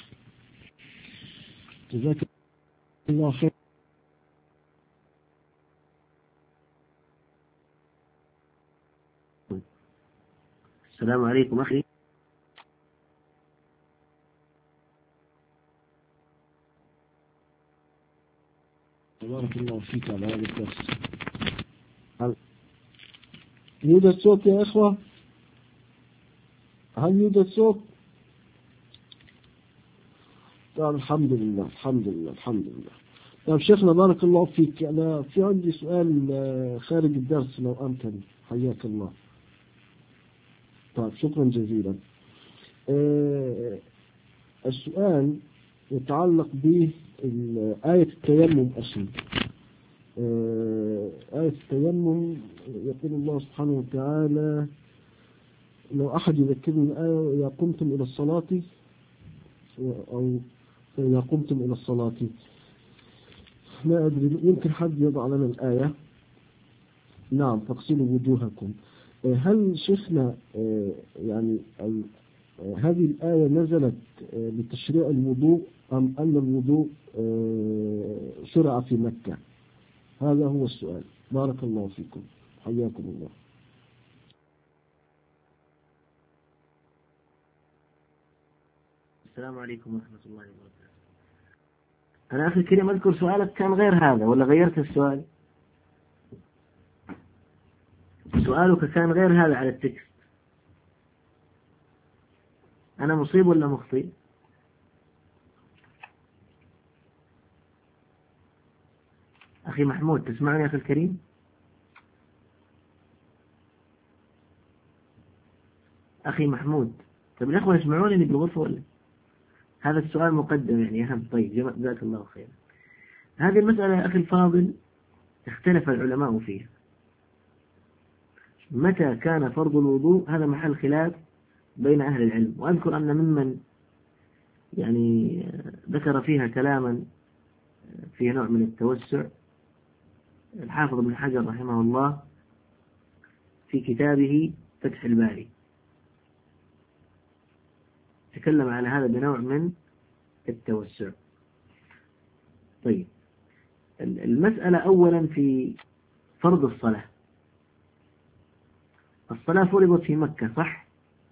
جزاك الله خير. السلام عليكم أخي. بارك الله فيك على هذا الدرس. هل يوجد صوت يا إخوة؟ هل يوجد صوت؟ طيب، الحمد لله الحمد لله الحمد لله. طيب شيخنا بارك الله فيك، أنا في عندي سؤال خارج الدرس لو أمكن، حياك الله. طيب، شكرا جزيلا. أه السؤال يتعلق بآية التيمم أصلا. آية التيمم يقول الله سبحانه وتعالى: لو أحد يذكرني الآية: إذا قمتم إلى الصلاة، أو إذا قمتم إلى الصلاة. لا أدري، يمكن حد يضع لنا الآية. نعم، فاغسلوا وجوهكم. هل شيخنا يعني هذه الآية نزلت لتشريع الوضوء، أم أن الوضوء شرع في مكة؟ هذا هو السؤال. بارك الله فيكم، حياكم الله. السلام عليكم ورحمة الله وبركاته. أنا أخي الكريم أذكر سؤالك كان غير هذا ولا غيرت السؤال؟ سؤالك كان غير هذا على التكست. أنا مصيب ولا مخطئ؟ أخي محمود تسمعني يا أخي الكريم؟ أخي محمود، طيب الأخوة يسمعونني بالغرفة ولا؟ هذا السؤال مقدم يعني أهم. طيب جزاك الله خيرا. هذه المسألة يا أخي الفاضل اختلف العلماء فيها. متى كان فرض الوضوء؟ هذا محل خلاف بين أهل العلم. وأذكر أن ممن يعني ذكر فيها كلاما فيه نوع من التوسع الحافظ ابن حجر رحمه الله في كتابه فتح الباري، تكلم على هذا بنوع من التوسع. طيب المسألة أولا في فرض الصلاة. الصلاة فرضت في مكة صح؟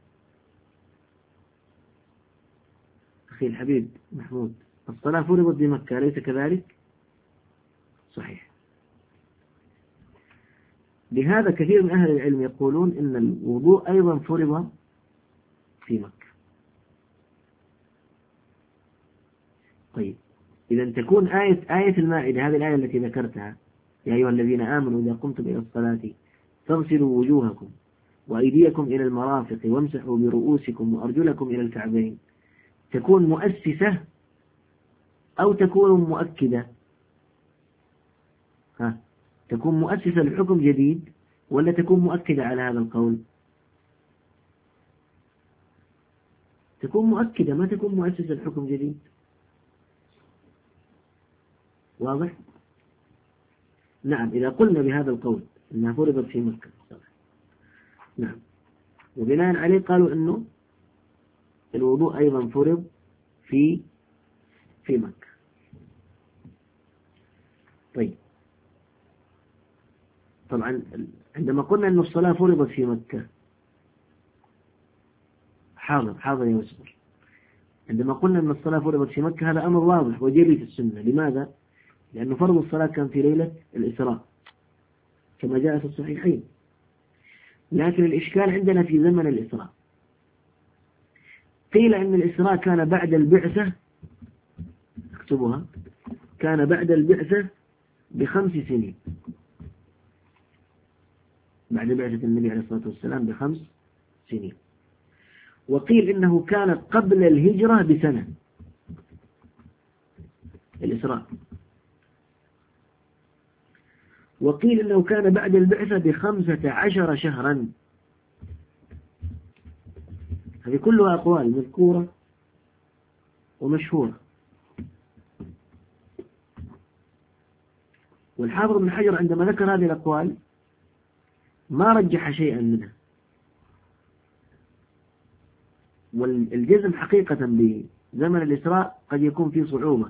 أخي الحبيب محمود، الصلاة فرضت بمكة أليس كذلك؟ صحيح. لهذا كثير من أهل العلم يقولون إن الوضوء أيضا فرض في مكة. طيب إذا تكون آية آية المائدة، هذه الآية التي ذكرتها يا أيها الذين آمنوا إذا قمتم إلى الصلاة فاغسلوا وجوهكم وأيديكم إلى المرافق وامسحوا برؤوسكم وأرجلكم إلى الكعبين، تكون مؤسسة أو تكون مؤكدة؟ ها، تكون مؤسسة لحكم جديد ولا تكون مؤكدة على هذا القول؟ تكون مؤكدة، ما تكون مؤسسة لحكم جديد. واضح؟ نعم، إذا قلنا بهذا القول أنها فرضت في مكة. نعم، وبناء عليه قالوا أنه الوضوء أيضا فرض في في مكة. طيب طبعا عندما قلنا أن الصلاة فرضت في مكة، حاضر حاضر يا وسبر، عندما قلنا أن الصلاة فرضت في مكة هذا أمر واضح وجلي في السنة. لماذا؟ لأن فرض الصلاة كان في ليلة الإسراء كما جاء في الصحيحين، لكن الإشكال عندنا في زمن الإسراء. قيل أن الإسراء كان بعد البعثة، اكتبها، كان بعد البعثة بخمس سنين، بعد بعثة النبي عليه الصلاة والسلام بخمس سنين. وقيل إنه كان قبل الهجرة بسنة الإسراء، وقيل إنه كان بعد البعثة بخمسة عشر شهرا. هذه كلها أقوال مذكورة ومشهورة. والحافظ ابن حجر عندما ذكر هذه الأقوال ما رجح شيئا منها، والجزم حقيقة بزمن الإسراء قد يكون فيه صعوبة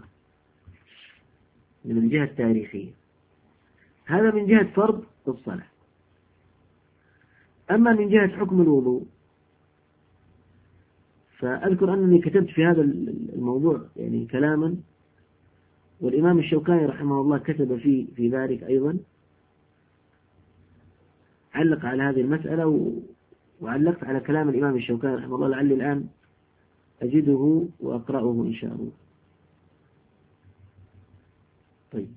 من الجهة التاريخية. هذا من جهة فرض الصلاة. أما من جهة حكم الوضوء فأذكر أنني كتبت في هذا الموضوع يعني كلاما، والإمام الشوكاني رحمه الله كتب في في ذلك أيضا، علق على هذه المسألة و... وعلقت على كلام الإمام الشوكاني رحمه الله، لعلي الآن أجده وأقرأه إن شاء الله. طيب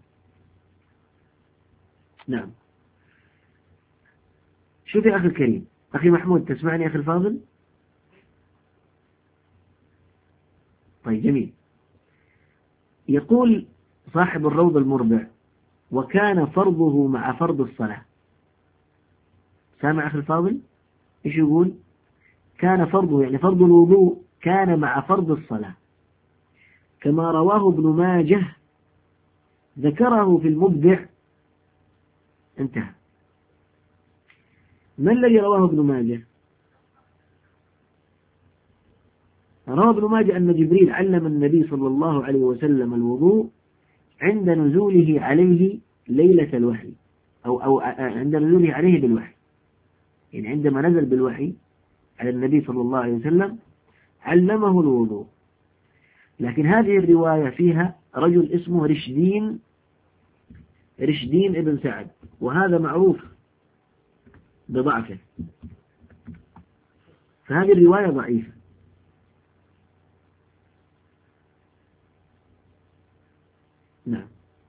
نعم، شوف يا أخي الكريم، أخي محمود تسمعني أخي الفاضل؟ طيب جميل. يقول صاحب الروض المربع: وكان فرضه مع فرض الصلاة. سامع أخي الفاضل؟ إيش يقول؟ كان فرضه يعني فرض الوضوء كان مع فرض الصلاة، كما رواه ابن ماجه ذكره في المبدع. انتهى. ما الذي رواه ابن ماجه؟ روى ابن ماجه أن جبريل علم النبي صلى الله عليه وسلم الوضوء عند نزوله عليه ليلة الوحي، أو أو عند نزوله عليه بالوحي، يعني عندما نزل بالوحي على النبي صلى الله عليه وسلم علمه الوضوء. لكن هذه الرواية فيها رجل اسمه رشدين رشدين ابن سعد، وهذا معروف بضعفه، فهذه الرواية ضعيفة. نعم.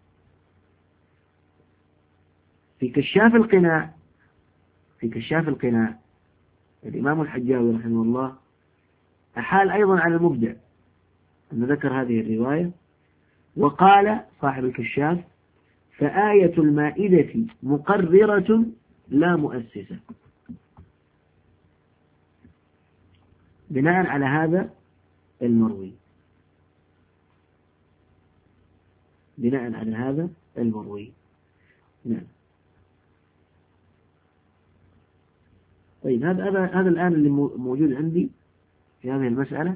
في كشاف القناع في كشاف القناع الإمام الحجاوي رحمه الله أحال أيضا على المبدع أن ذكر هذه الرواية، وقال صاحب الكشاف: فآية المائدة مقررة لا مؤسسة. بناء على هذا المروي بناء على هذا المروي نعم. طيب هذا هذا هذا الآن اللي موجود عندي في هذه المسألة،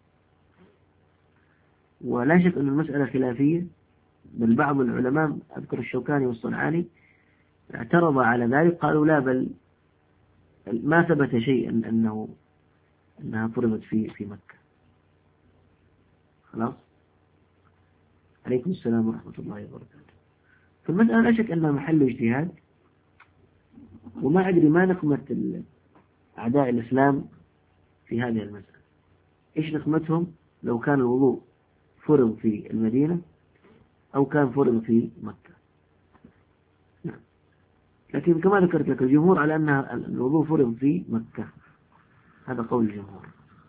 ولا شك أن المسألة خلافية، بل بعض العلماء أذكر الشوكاني والصنعاني اعترض على ذلك، قالوا لا، بل ما ثبت شيء أن أنه أنها فرضت في في مكة. خلاص. عليكم السلام ورحمة الله وبركاته. فالمسألة لا شك أنها محل اجتهاد، وما أدري ما نقمة أعداء الإسلام في هذه المسألة، إيش نقمتهم لو كان الوضوء فرض في المدينة أو كان فرض في مكة. نعم. لكن كما ذكرت لك الجمهور على أن الوضوء فرض في مكة، هذا قول الجمهور.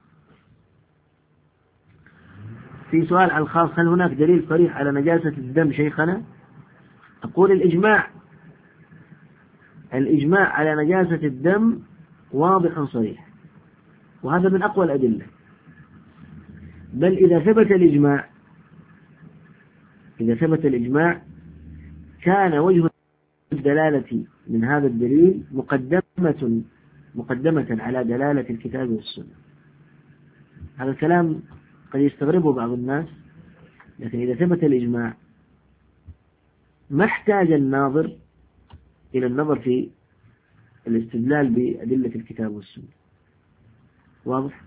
في سؤال على الخاص: هل هناك دليل صريح على نجاسة الدم شيخنا؟ أقول الإجماع الإجماع على نجاسة الدم واضح صريح، وهذا من أقوى الأدلة. بل إذا ثبت الإجماع إذا ثبت الإجماع كان وجه الدلالة من هذا الدليل مقدمة مقدمة على دلالة الكتاب والسنة. هذا الكلام قد يستغربه بعض الناس، لكن إذا ثبت الإجماع ما احتاج الناظر إلى النظر في الاستدلال بأدلة الكتاب والسنة. واضح؟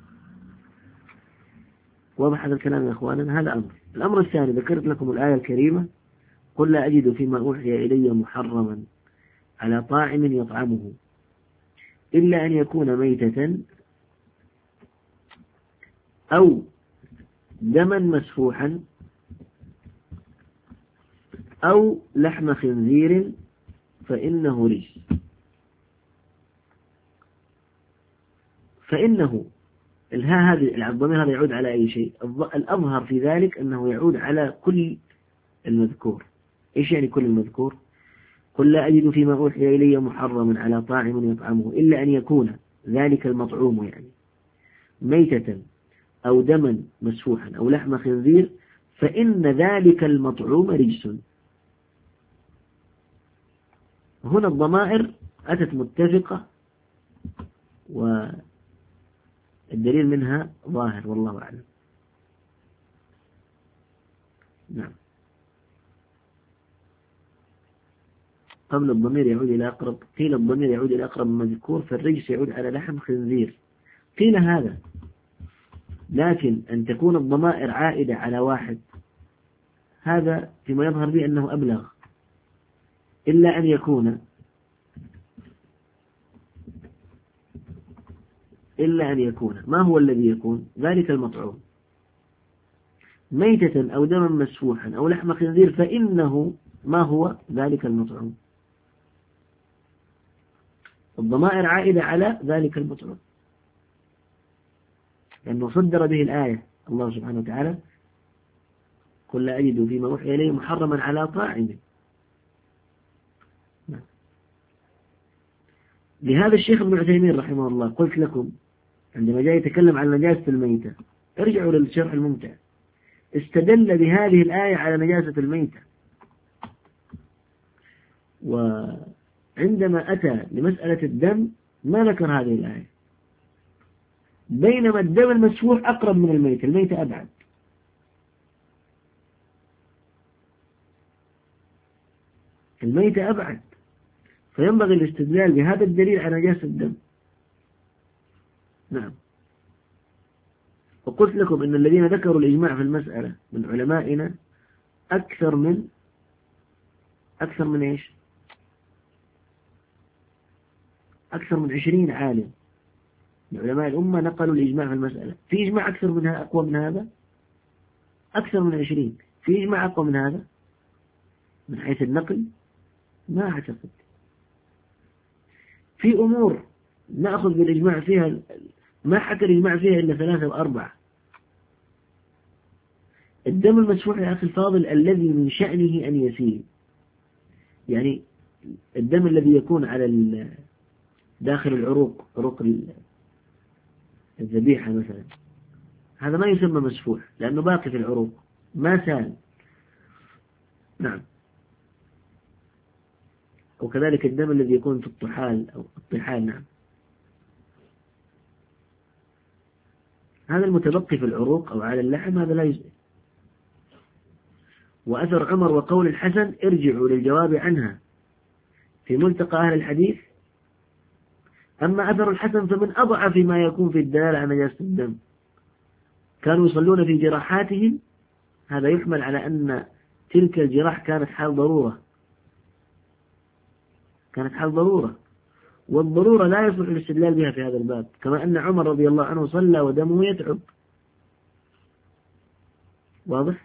واضح هذا الكلام يا أخواننا؟ هذا أمر. الأمر الثاني، ذكرت لكم الآية الكريمة: قل لا أجد فيما أوحي إلي محرما على طاعم يطعمه إلا أن يكون ميتة أو دما مسفوحا أو لحم خنزير فإنه رجس. فإنه الها هذه الضمير هذا يعود على أي شيء؟ الأظهر في ذلك أنه يعود على كل المذكور. إيش يعني كل المذكور؟ قل لا أجد فيما أوحي إلي محرما على طاعم يطعمه إلا أن يكون ذلك المطعوم يعني ميتة أو دما مسفوحا أو لحم خنزير فإن ذلك المطعوم رجس. هنا الضمائر أتت متفقة والدليل منها ظاهر، والله أعلم. نعم. قبل الضمير يعود إلى أقرب، قيل الضمير يعود إلى أقرب مذكور، فالرجس يعود على لحم خنزير، قيل هذا. لكن أن تكون الضمائر عائدة على واحد هذا فيما يظهر به أنه أبلغ، إلا أن يكون إلا أن يكون ما هو الذي يكون؟ ذلك المطعوم ميتة أو دما مسفوحا أو لحم خنزير فإنه ما هو ذلك المطعوم. الضمائر عائدة على ذلك المطعوم لأنه صدر به الآية. الله سبحانه وتعالى قل لا أجد فيما أوحي إليه محرما على طاعم. لهذا الشيخ ابن عثيمين رحمه الله قلت لكم عندما جاء يتكلم عن نجاسة الميتة، ارجعوا للشرح الممتع، استدل بهذه الآية على نجاسة الميتة، وعندما أتى لمسألة الدم ما ذكر هذه الآية، بينما الدم المسفوح أقرب من الميتة، الميتة أبعد. الميتة أبعد، فينبغي الاستدلال بهذا الدليل على نجاسة الدم. نعم. وقلت لكم إن الذين ذكروا الإجماع في المسألة من علمائنا أكثر من أكثر من إيش أكثر من عشرين عالم من علماء الأمة نقلوا الإجماع في المسألة. في إجماع أكثر منها أقوى من هذا؟ أكثر من عشرين. في إجماع أقوى من هذا من حيث النقل؟ ما أعتقد. في أمور نأخذ بالإجماع فيها ما حكى الإجماع فيها إلا ثلاثة وأربعة. الدم المسفوح يا أخي الفاضل الذي من شأنه أن يسيل، يعني الدم الذي يكون على داخل العروق، عروق الذبيحة مثلا، هذا ما يسمى مسفوح لأنه باقي في العروق ما سال. نعم. وكذلك الدم الذي يكون في الطحال أو الطحال. نعم. هذا المتبقي في العروق أو على اللحم هذا لا يزال. وأثر عمر وقول الحسن ارجعوا للجواب عنها في ملتقى أهل الحديث. أما أثر الحسن فمن أضعف ما يكون في الدلالة على نجاسة الدم. كانوا يصلون في جراحاتهم، هذا يحمل على أن تلك الجراح كانت حال ضرورة، كانت حال ضرورة، والضرورة لا يصلح الاستدلال بها في هذا الباب. كما أن عمر رضي الله عنه صلى ودمه يتعب. واضح؟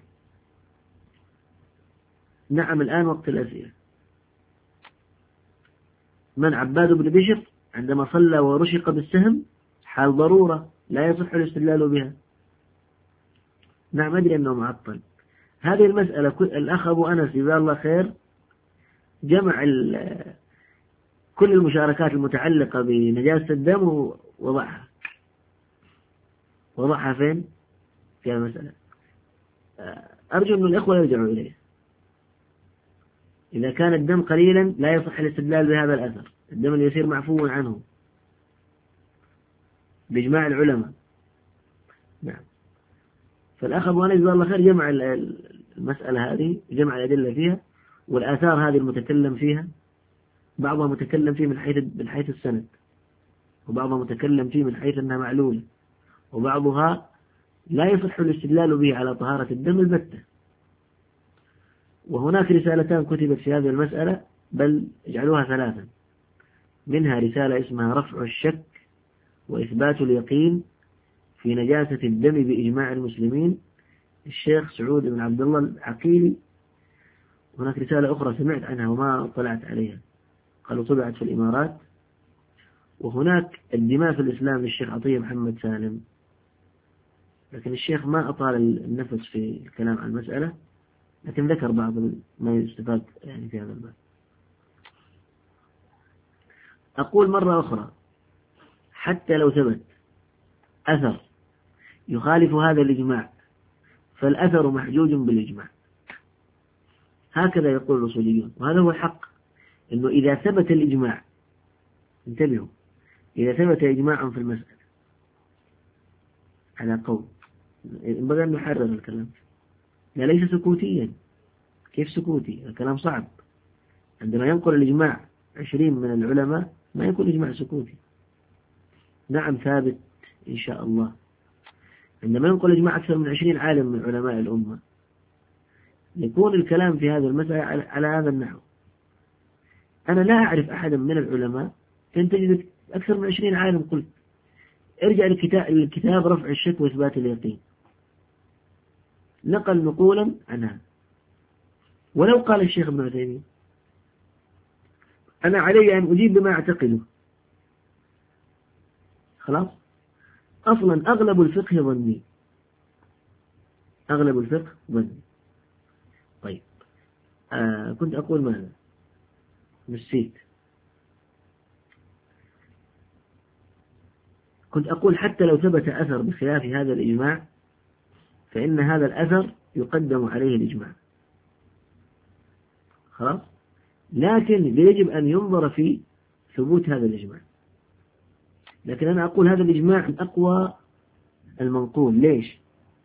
نعم. الآن وقت الأسئلة. من عباد بن بشر عندما صلى ورشق بالسهم حال ضرورة لا يصح الاستدلال بها. نعم أدري أنه معطل. هذه المسألة الأخ أبو أنس جزاه الله خير جمع كل المشاركات المتعلقة بنجاسة الدم ووضعها وضعها فين في المسألة. أرجو أن الإخوة يرجعوا إليه. إذا كان الدم قليلا لا يصح الاستدلال بهذا الأثر. الدم اليسير معفو عنه بإجماع العلماء. نعم. فالأخ أبو أنس جزاه الله خير جمع المسألة هذه، جمع الأدلة فيها والآثار هذه المتكلم فيها، بعضها متكلم فيه من حيث من حيث السند، وبعضها متكلم فيه من حيث أنها معلولة، وبعضها لا يصح الاستدلال به على طهارة الدم البتة. وهناك رسالتان كتبت في هذه المسألة، بل اجعلوها ثلاثا، منها رسالة اسمها رفع الشك وإثبات اليقين في نجاسة الدم بإجماع المسلمين، الشيخ سعود بن عبد الله العقيلي. هناك رسالة أخرى سمعت عنها وما طلعت عليها، قالوا طبعت في الإمارات. وهناك الدماء في الإسلام للشيخ عطية محمد سالم، لكن الشيخ ما أطال النفس في الكلام عن المسألة، لكن ذكر بعض ما يستفاد يعني في هذا الباب. أقول مرة أخرى، حتى لو ثبت أثر يخالف هذا الإجماع فالأثر محجوج بالإجماع، هكذا يقول الأصوليون، وهذا هو الحق. إنه إذا ثبت الإجماع، انتبهوا، إذا ثبت إجماع في المسألة على قول، ينبغي أن نحرر الكلام، لا ليس سكوتيا. كيف سكوتي؟ الكلام صعب. عندما ينقل الإجماع عشرين من العلماء ما يكون إجماع سكوتي. نعم ثابت إن شاء الله. عندما ينقل إجماع أكثر من عشرين عالم من علماء الأمة يكون الكلام في هذا المسألة على هذا النحو. أنا لا أعرف أحدا من العلماء كان تجد أكثر من عشرين عالم قلت ارجع للكتاب رفع الشك وإثبات اليقين، نقل نقولا عنها. ولو قال الشيخ ابن عثيمين أنا علي أن أجيب بما أعتقده، خلاص. أصلا أغلب الفقه ظني، أغلب الفقه ظني. طيب آه كنت أقول ماذا؟ نسيت. كنت أقول حتى لو ثبت أثر بخلاف هذا الإجماع فإن هذا الأثر يقدم عليه الإجماع، خلاص. لكن يجب أن ينظر في ثبوت هذا الإجماع. لكن أنا أقول هذا الإجماع من أقوى المنقول. ليش؟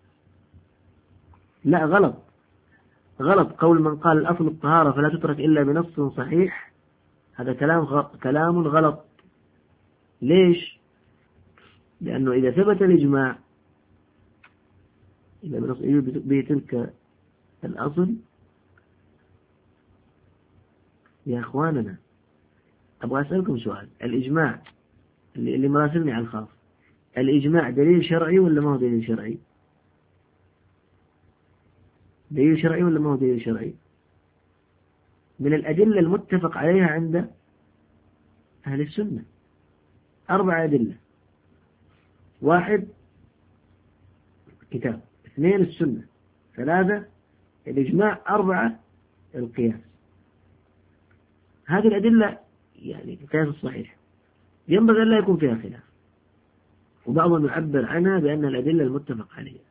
لا، غلط غلط قول من قال الأصل الطهارة فلا تترك إلا بنص صحيح، هذا كلام غ... كلام غلط. ليش؟ لأنه إذا ثبت الإجماع إلا بنص به تلك الأصل. يا أخواننا أبغى أسألكم سؤال، الإجماع اللي, اللي مراسلني على الخاص، الإجماع دليل شرعي ولا ما هو دليل شرعي؟ دليل شرعي ولا ما هو دليل شرعي؟ من الأدلة المتفق عليها عند أهل السنة أربع أدلة: واحد كتاب، اثنين السنة، ثلاثة الإجماع، أربعة القياس. هذه الأدلة يعني القياس الصحيح ينبغي أن لا يكون فيها خلاف، وبعضهم يعبر عنها بأن الأدلة المتفق عليها.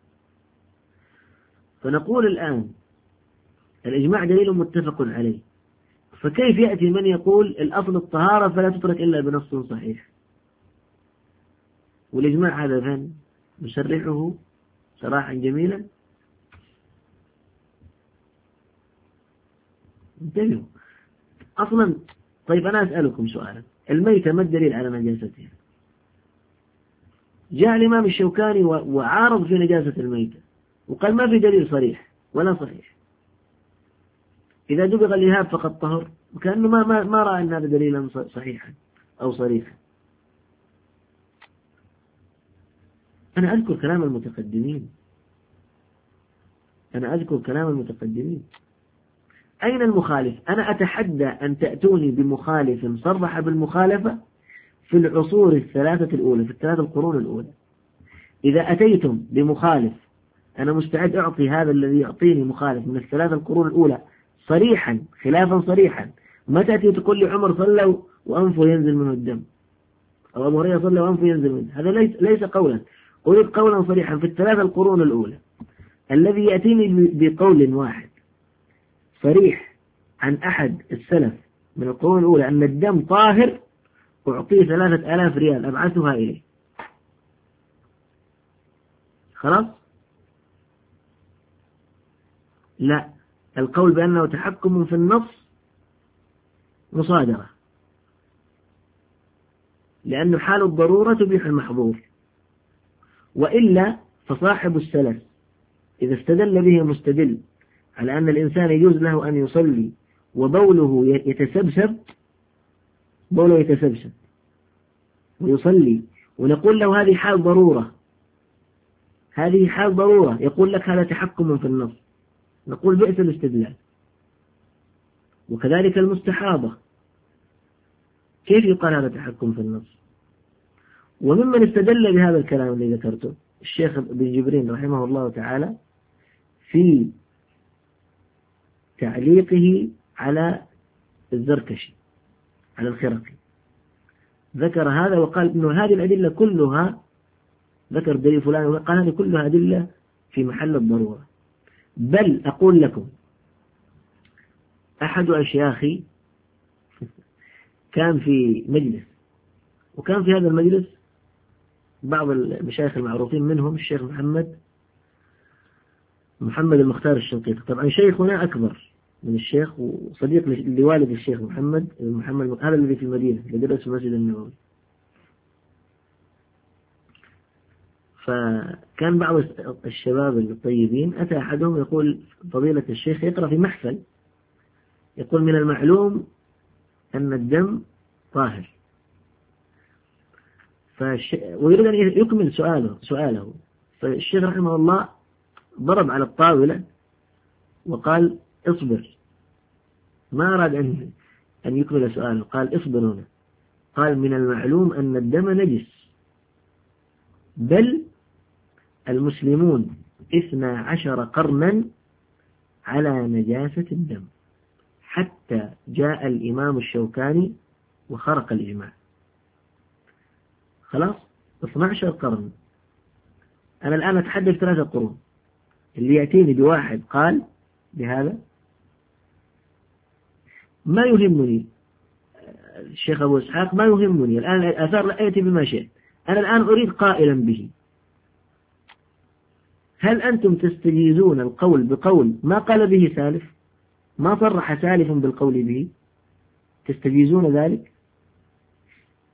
فنقول الآن الإجماع دليل متفق عليه، فكيف يأتي من يقول الأصل الطهارة فلا تترك إلا بنص صحيح؟ والإجماع هذا فين نشرحه شراحا جميلا؟ انتبهوا أصلا. طيب أنا أسألكم سؤالا، الميتة ما الدليل على نجاستها؟ جاء الإمام الشوكاني وعارض في نجاسة الميتة وقال ما في دليل صريح ولا صحيح، إذا دبغ الإهاب فقد طهر، وكأنه ما, ما, ما رأى أن هذا دليلا صحيحا أو صريحا. أنا أذكر كلام المتقدمين، أنا أذكر كلام المتقدمين. أين المخالف؟ أنا أتحدى أن تأتوني بمخالف صرح بالمخالفة في العصور الثلاثة الأولى، في الثلاثة القرون الأولى. إذا أتيتم بمخالف أنا مستعد أعطي هذا الذي يعطيني مخالف من الثلاثة القرون الأولى صريحا، خلافا صريحا. ما تأتي تقول لي عمر صلى وأنفه ينزل منه الدم، أو أبو هريرة صلى وأنفه ينزل منه، هذا ليس, ليس قولا. أريد قولا صريحا في الثلاثة القرون الأولى. الذي يأتيني بقول واحد صريح عن أحد السلف من القرون الأولى أن الدم طاهر، أعطيه ثلاثة آلاف ريال أبعثها إليه. خلاص؟ لا، القول بأنه تحكم في النص مصادرة، لأنه حال الضرورة تبيح المحظور، وإلا فصاحب السلف إذا استدل به مستدل على أن الإنسان يجوز له أن يصلي وبوله يتسبسب، بوله يتسبسب ويصلي، ونقول له هذه حال ضرورة، هذه حال ضرورة، يقول لك هذا تحكم في النص، نقول بئس الاستدلال. وكذلك المستحاضة، كيف يقال هذا تحكم في النص؟ وممن استدل بهذا الكلام الذي ذكرته الشيخ بن جبرين رحمه الله تعالى في تعليقه على الزركشي على الخرقي، ذكر هذا وقال إنه هذه الأدلة كلها، ذكر دليل فلان وقال هذه كلها أدلة في محل الضرورة. بل أقول لكم أحد أشياخي كان في مجلس، وكان في هذا المجلس بعض المشايخ المعروفين منهم الشيخ محمد محمد المختار الشنقيطي. طبعا شيخنا أكبر من الشيخ وصديق لوالد الشيخ محمد محمد هذا الذي في المدينة اللي درس في المسجد النبوي. فكان بعض الشباب الطيبين أتى أحدهم يقول فضيلة الشيخ يقرأ في محفل يقول من المعلوم أن الدم طاهر، فالش... ويريد أن يكمل سؤاله سؤاله فالشيخ رحمه الله ضرب على الطاولة وقال اصبر، ما أراد أن أن يكمل سؤاله، قال اصبر هنا، قال من المعلوم أن الدم نجس، بل المسلمون اثنا عشر قرنا على نجاسة الدم حتى جاء الإمام الشوكاني وخرق الإجماع. خلاص اثنا عشر قرن. أنا الآن أتحدث ثلاثة قرون، اللي يأتيني بواحد قال بهذا ما يهمني. الشيخ أبو إسحاق ما يهمني الآن الآثار، لا يأتي بما شئت، أنا الآن أريد قائلا به. هل أنتم تستجيزون القول بقول ما قال به سالف، ما صرح سالف بالقول به، تستجيزون ذلك؟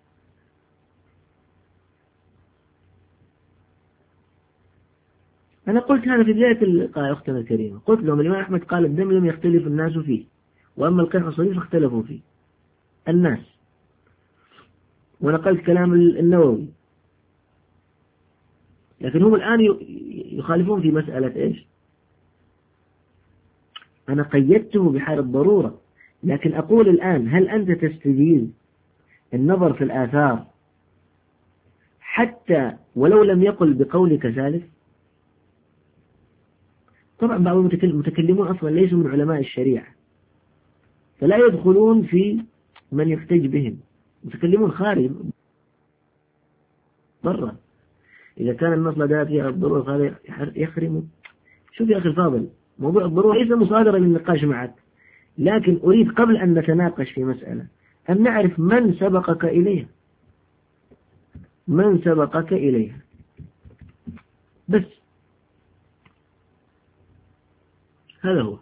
أنا أنا قلت هذا في بداية اللقاء أختنا الكريمة، قلت لهم الإمام أحمد قال الدم لم يختلف الناس فيه، وأما القيح والصديد فاختلفوا فيه الناس. ونقلت كلام النووي، لكن هم الآن يخالفون في مسألة إيش؟ أنا قيدته بحال الضرورة، لكن أقول الآن هل أنت تستجيز النظر في الآثار حتى ولو لم يقل بقولك سالف؟ طبعا بعض المتكلمون أصلا ليسوا من علماء الشريعة، فلا يدخلون في من يحتج بهم، متكلمون خارج برا. إذا كان النص لا فيها الضرورة هذا يخرم. شوف يا أخي الفاضل، موضوع الضرورة ليس مصادرة للنقاش معك، لكن أريد قبل أن نتناقش في مسألة أن نعرف من سبقك إليها، من سبقك إليها بس، هذا هو.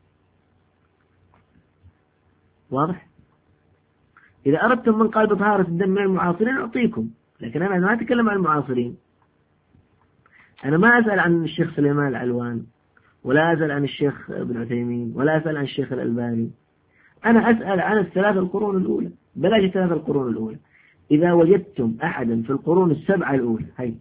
واضح؟ إذا أردتم من قال بطهارة الدم من المعاصرين أعطيكم، لكن أنا ما أتكلم عن المعاصرين. أنا ما أسأل عن الشيخ سليمان العلوان، ولا أسأل عن الشيخ ابن عثيمين، ولا أسأل عن الشيخ الألباني. أنا أسأل عن الثلاث القرون الأولى، بلاش الثلاث القرون الأولى. إذا وجدتم أحدا في القرون السبعة الأولى، هاي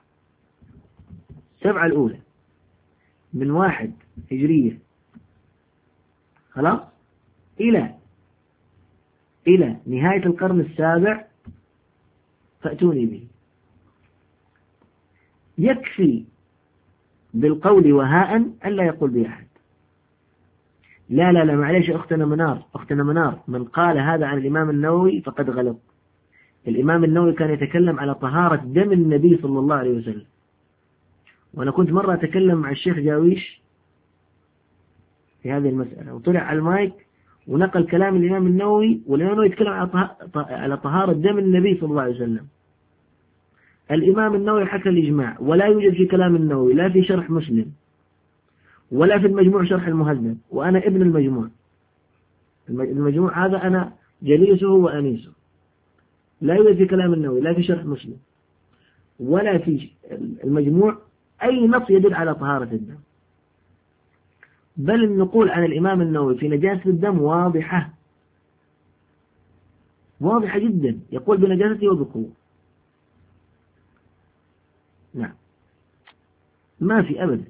السبعة الأولى من واحد هجرية خلاص إلى إلى نهاية القرن السابع فأتوني به. يكفي بالقول وهاء ألا يقول به أحد. لا لا لا معليش أختنا منار، أختنا منار، من قال هذا عن الإمام النووي فقد غلط. الإمام النووي كان يتكلم على طهارة دم النبي صلى الله عليه وسلم، وأنا كنت مرة أتكلم مع الشيخ جاويش في هذه المسألة، وطلع على المايك ونقل كلام الإمام النووي، والإمام النووي يتكلم على طهارة دم النبي صلى الله عليه وسلم. الإمام النووي حكى الإجماع، ولا يوجد في كلام النووي لا في شرح مسلم ولا في المجموع شرح المهذب، وأنا ابن المجموع. المجموع هذا أنا جليسه وأنيسه. لا يوجد في كلام النووي لا في شرح مسلم ولا في المجموع أي نص يدل على طهارة الدم، بل النقول عن الإمام النووي في نجاسة الدم واضحة واضحة جدا، يقول بنجاسته وبقوة. نعم ما في أبدا.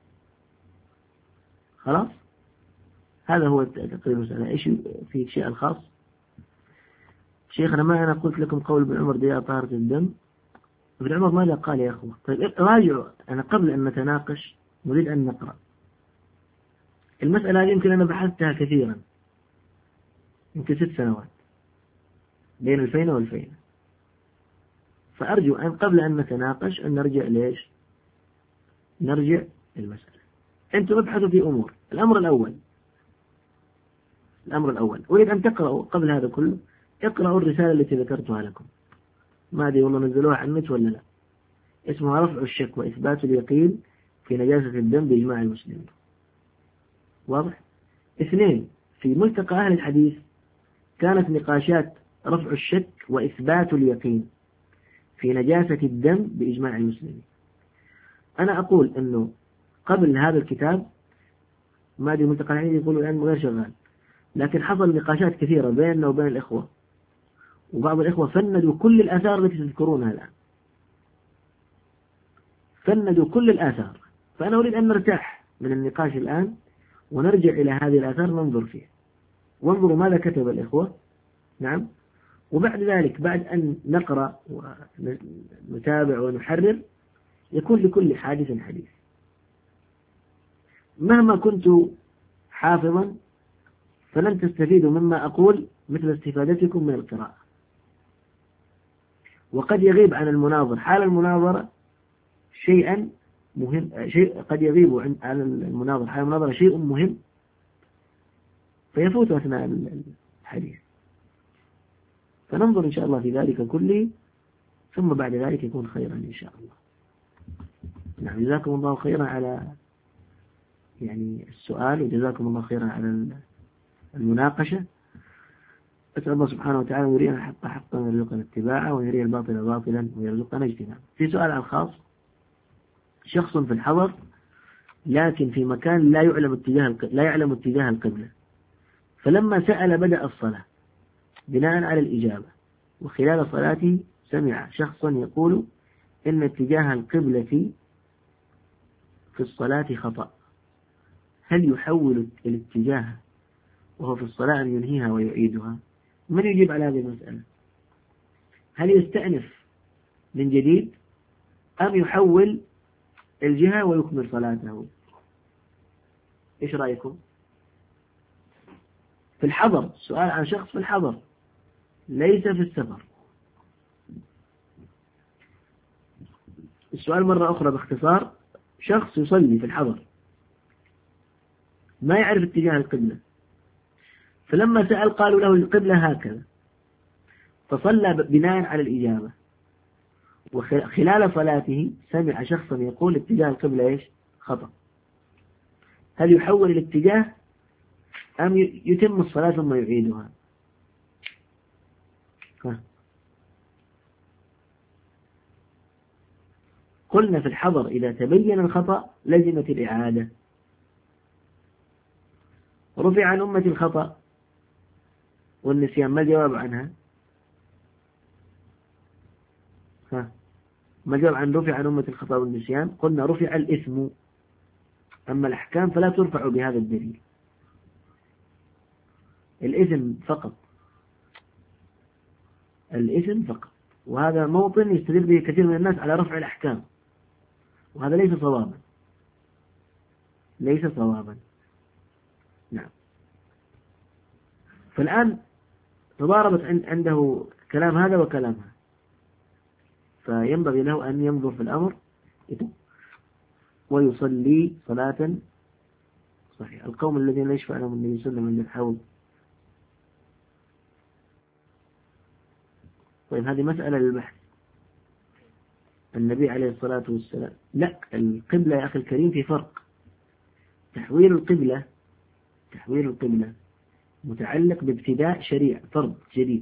خلاص هذا هو تقرير المسألة. إيش في شيء الخاص شيخنا؟ ما أنا قلت لكم قول ابن عمر ضياء طهارة الدم. ابن عمر ماذا قال يا أخوة؟ طيب راجعوا، أنا قبل أن نتناقش نريد أن نقرأ المسألة. يمكن أنا بحثتها كثيرا، يمكن ست سنوات بين الفينة والفينة، فأرجو أن قبل أن نتناقش أن نرجع ليش نرجع المسألة. أنتم ابحثوا في أمور. الأمر الأول الأمر الأول أريد أن تقرأوا قبل هذا كله، اقرأوا الرسالة التي ذكرتها لكم، ما أدري والله نزلوها على النت ولا لا، اسمها رفع الشك وإثبات اليقين في نجاسة الدم بإجماع المسلمين. واضح؟ اثنين، في ملتقى أهل الحديث كانت نقاشات رفع الشك وإثبات اليقين في نجاسة الدم بإجماع المسلمين. أنا أقول أنه قبل هذا الكتاب ما أدري ملتقى الحديث يقولوا الآن غير شغال، لكن حصل نقاشات كثيرة بيننا وبين الإخوة، وبعض الإخوة فندوا كل الآثار التي تذكرونها الآن، فندوا كل الآثار. فأنا أريد أن نرتاح من النقاش الآن ونرجع إلى هذه الآثار ننظر فيها، وانظروا ماذا كتب الإخوة. نعم. وبعد ذلك بعد أن نقرأ ونتابع ونحرر يكون لكل حادث حديث. مهما كنت حافظا فلن تستفيدوا مما أقول مثل استفادتكم من القراءة، وقد يغيب عن المناظر حال المناظرة شيئا مهم، شيء قد يغيب عن المناظر حال المناظرة شيء مهم فيفوت أثناء الحديث. فننظر إن شاء الله في ذلك كله، ثم بعد ذلك يكون خيرا إن شاء الله. نعم جزاكم الله خيرا على يعني السؤال، وجزاكم الله خيرا على المناقشة. أسأل الله سبحانه وتعالى أن يرينا الحق حقا ويرزقنا اتباعه، ويري الباطل باطلا ويرزقنا اجتنابه. في سؤال على الخاص شخص في الحضر لكن في مكان لا يعلم اتجاه لا يعلم اتجاه القبلة، فلما سأل بدأ الصلاة بناء على الإجابة، وخلال صلاته سمع شخصا يقول إن اتجاه القبلة في الصلاة خطأ، هل يحول الاتجاه وهو في الصلاة أن ينهيها ويعيدها؟ من يجيب على هذه المسألة؟ هل يستأنف من جديد أم يحول الجهة ويكمل صلاته؟ إيش رأيكم؟ في الحضر، سؤال عن شخص في الحضر ليس في السفر. السؤال مرة أخرى باختصار، شخص يصلي في الحضر ما يعرف اتجاه القبلة، فلما سأل قالوا له القبلة هكذا، فصلى بناء على الإجابة، وخلال صلاته سمع شخصا يقول اتجاه القبلة إيش؟ خطأ، هل يحول الاتجاه أم يتم الصلاة ثم يعيدها؟ ها. قلنا في الحضر إذا تبين الخطأ لزمت الإعادة. رفع عن أمة الخطأ والنسيان، ما الجواب عنها؟ ها. ما الجواب عن رفع عن أمة الخطأ والنسيان؟ قلنا رفع الإثم، أما الأحكام فلا ترفع بهذا الدليل، الإثم فقط، الإثم فقط، وهذا موطن يستدل به كثير من الناس على رفع الأحكام، وهذا ليس صوابا، ليس صوابا. نعم. فالآن تضاربت عنده كلام هذا وكلام هذا، فينبغي له أن ينظر في الأمر ويصلي صلاة صحيحة. القوم الذين لا يشفع لهم النبي صلى الله عليه وسلم من الحوض. طيب هذه مسألة للبحث. النبي عليه الصلاة والسلام، لا، القبلة يا أخي الكريم في فرق. تحويل القبلة تحويل القبلة متعلق بابتداء شريعة، فرض جديد.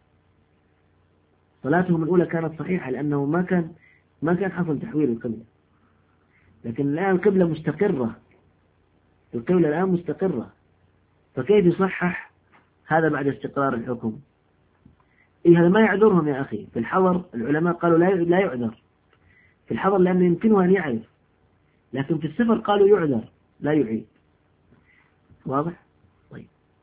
صلاتهم الأولى كانت صحيحة لأنه ما كان ما كان حصل تحويل القبلة، لكن الآن القبلة مستقرة، القبلة الآن مستقرة، فكيف يصحح هذا بعد استقرار الحكم؟ إيه هذا ما يعذرهم يا أخي. في الحضر العلماء قالوا لا لا يعذر في الحضر لأنه يمكنه أن يعرف، لكن في السفر قالوا يعذر لا يعيد. واضح؟ طيب.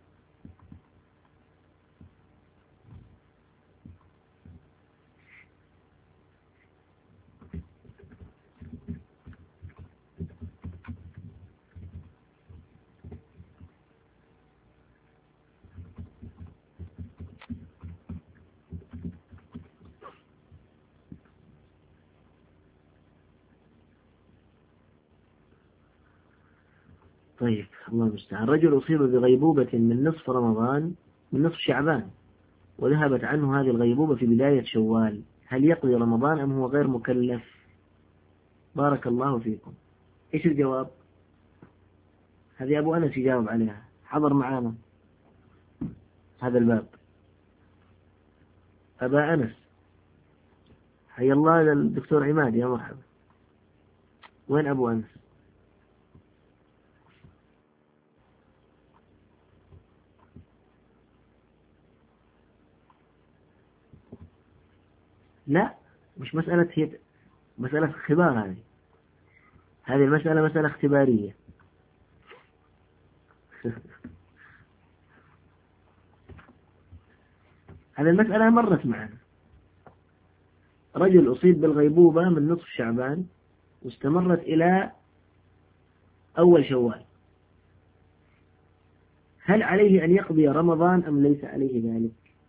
طيب الله المستعان. رجل أصيب بغيبوبة من نصف رمضان من نصف شعبان وذهبت عنه هذه الغيبوبة في بداية شوال، هل يقضي رمضان أم هو غير مكلف؟ بارك الله فيكم. إيش الجواب؟ هذه أبو أنس يجاوب عليها، حضر معانا هذا الباب. أبا أنس، حي الله الدكتور عماد، يا مرحبا. وين أبو أنس؟ لا، مش مسألة، هي مسألة اختبار. هذه هذه المسألة مسألة اختبارية. هذه المسألة مرت معنا. رجل أصيب بالغيبوبة من نصف شعبان واستمرت إلى أول شوال، هل عليه أن يقضي رمضان أم ليس عليه ذلك؟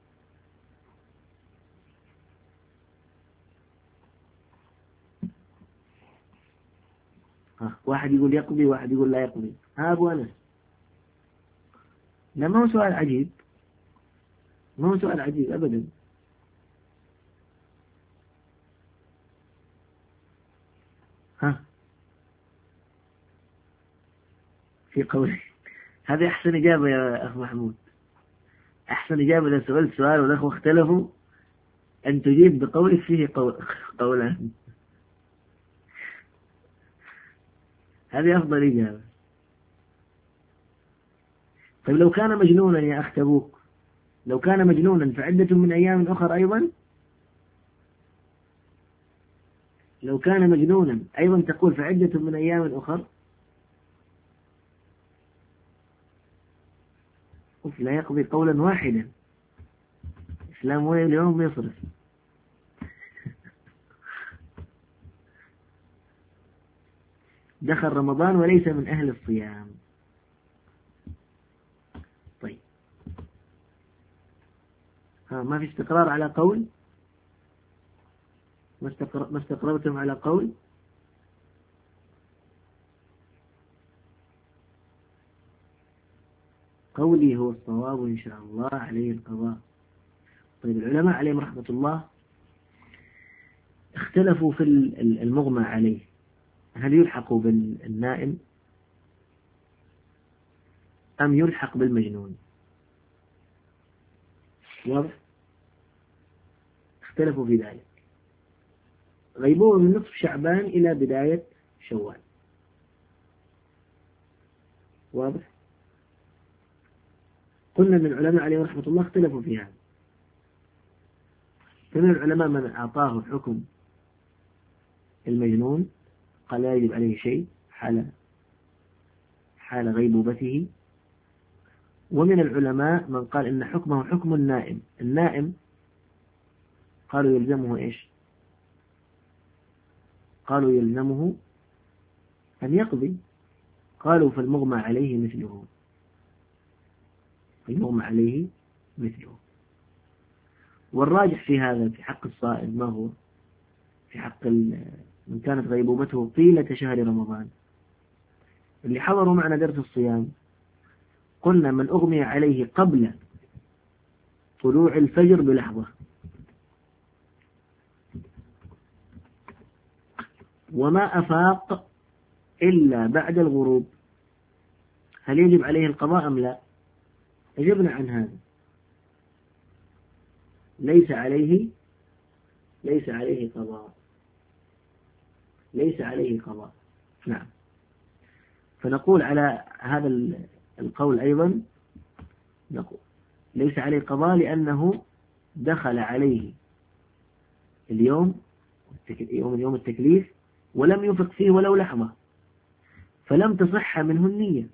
ها، واحد يقول يقضي، واحد يقول لا يقضي. ها أبو أنس، لا ما هو سؤال عجيب، ما هو سؤال عجيب أبدا. ها، في قولي هذه أحسن إجابة يا أخ محمود، أحسن إجابة إذا سألت سؤال والأخوة اختلفوا أن تجيب بقولك فيه قول قولان. هذه أفضل إجابة. طيب لو كان مجنونا يا أخ تبوك، لو كان مجنونا فعدة من أيام أخر أيضا، لو كان مجنونا أيضا تقول فعدة من أيام أخر. لا يقضي قولا واحدا، إسلام وين اليوم يصرف. دخل رمضان وليس من أهل الصيام. طيب ها ما في استقرار على قول؟ ما استقر... ما استقررتم على قول؟ قولي هو الصواب إن شاء الله، عليه القضاء. طيب العلماء عليهم رحمة الله اختلفوا في المغمى عليه، هل يلحق بالنائم أم يلحق بالمجنون؟ واضح؟ اختلفوا في ذلك. غيبوبة من نصف شعبان إلى بداية شوال. واضح؟ قلنا من العلماء عليهم رحمة الله اختلفوا في هذا. فمن العلماء من أعطاه حكم المجنون، قال لا يجب عليه شيء حال حال غيبوبته. ومن العلماء من قال إن حكمه حكم النائم. النائم قالوا يلزمه إيش؟ قالوا يلزمه أن يقضي. قالوا فالمغمى عليه مثله، المغمى عليه مثله. والراجح في هذا في حق الصائم ما هو؟ في حق من كانت غيبوبته طيلة شهر رمضان. اللي حضروا معنا درس الصيام قلنا من أغمي عليه قبل طلوع الفجر بلحظة وما أفاق إلا بعد الغروب، هل يجب عليه القضاء أم لا؟ أجبنا عن هذا، ليس عليه ليس عليه قضاء، ليس عليه قضاء. نعم. فنقول على هذا القول أيضا نقول ليس عليه قضاء لأنه دخل عليه اليوم يوم يوم التكليف ولم يفق فيه ولو لحظة، فلم تصح منه النية.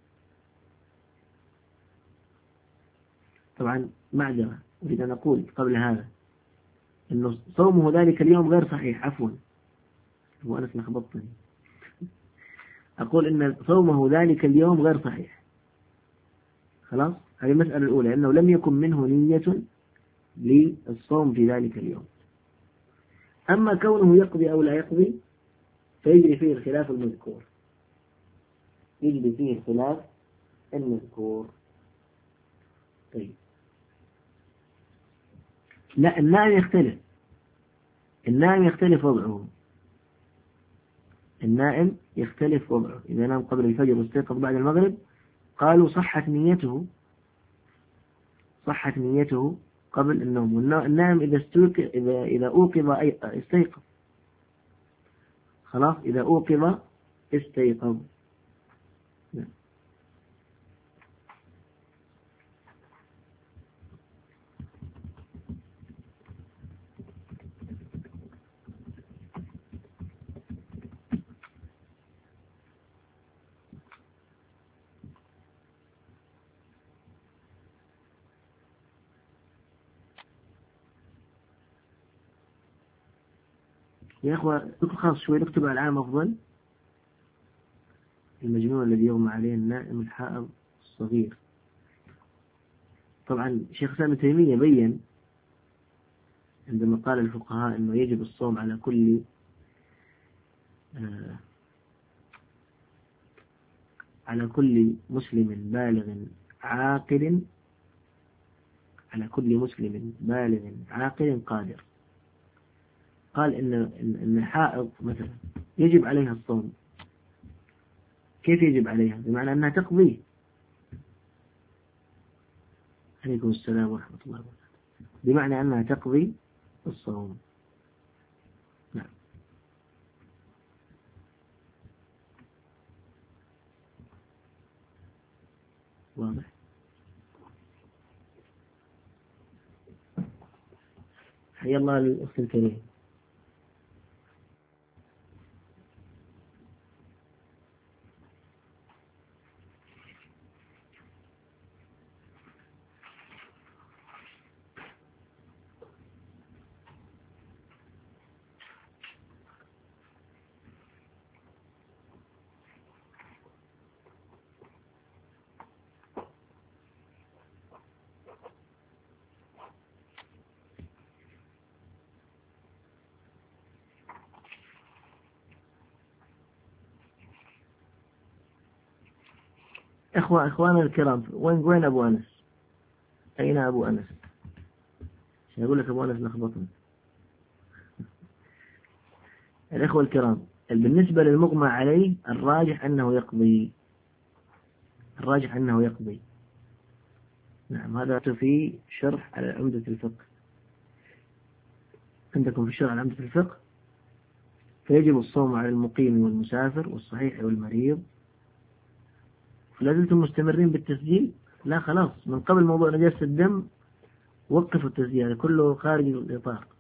طبعا معذرة، أريد أن أقول قبل هذا أن صومه ذلك اليوم غير صحيح. عفوا وأنا لخبطتني، أقول إن صومه ذلك اليوم غير صحيح. خلاص، هذه المسألة الأولى، أنه لم يكن منه نية للصوم في ذلك اليوم. أما كونه يقضي أو لا يقضي فيجري فيه الخلاف المذكور، يجري فيه الخلاف المذكور. طيب لا، النائم يختلف، النائم يختلف وضعه، النائم يختلف وضعه. إذا نام قبل الفجر واستيقظ بعد المغرب قالوا صحت نيته، صحت نيته قبل النوم. والنائم إذا استيقظ إذا إذا أوقظ استيقظ، خلاص إذا أوقظ استيقظ. يا أخوة خلاص شوي نكتب على العام أفضل. المجنون الذي يغمى عليه النائم الحائض الصغير. طبعا شيخ سامي تيمية بين عندما قال الفقهاء أنه يجب الصوم على كل آه على كل مسلم بالغ عاقل، على كل مسلم بالغ عاقل قادر. قال إن إن الحائض مثلا يجب عليها الصوم. كيف يجب عليها؟ بمعنى أنها تقضيه. عليكم السلام ورحمة الله وبركاته. بمعنى أنها تقضي الصوم. نعم. واضح؟ حيا الله الأخت الكريم. إخوة إخوانا الكرام، وين وين أبو أنس؟ أين أبو أنس؟ عشان أقول لك أبو أنس لخبطني. الإخوة الكرام، بالنسبة للمغمى عليه الراجح أنه يقضي، الراجح أنه يقضي. نعم، هذا في شرح على عمدة الفقه. عندكم في شرح على عمدة الفقه: فيجب الصوم على المقيم والمسافر والصحيح والمريض. فلا زلتم مستمرين بالتسجيل؟ لا خلاص، من قبل موضوع نجاسة الدم وقفوا التسجيل، كله خارج الإطار.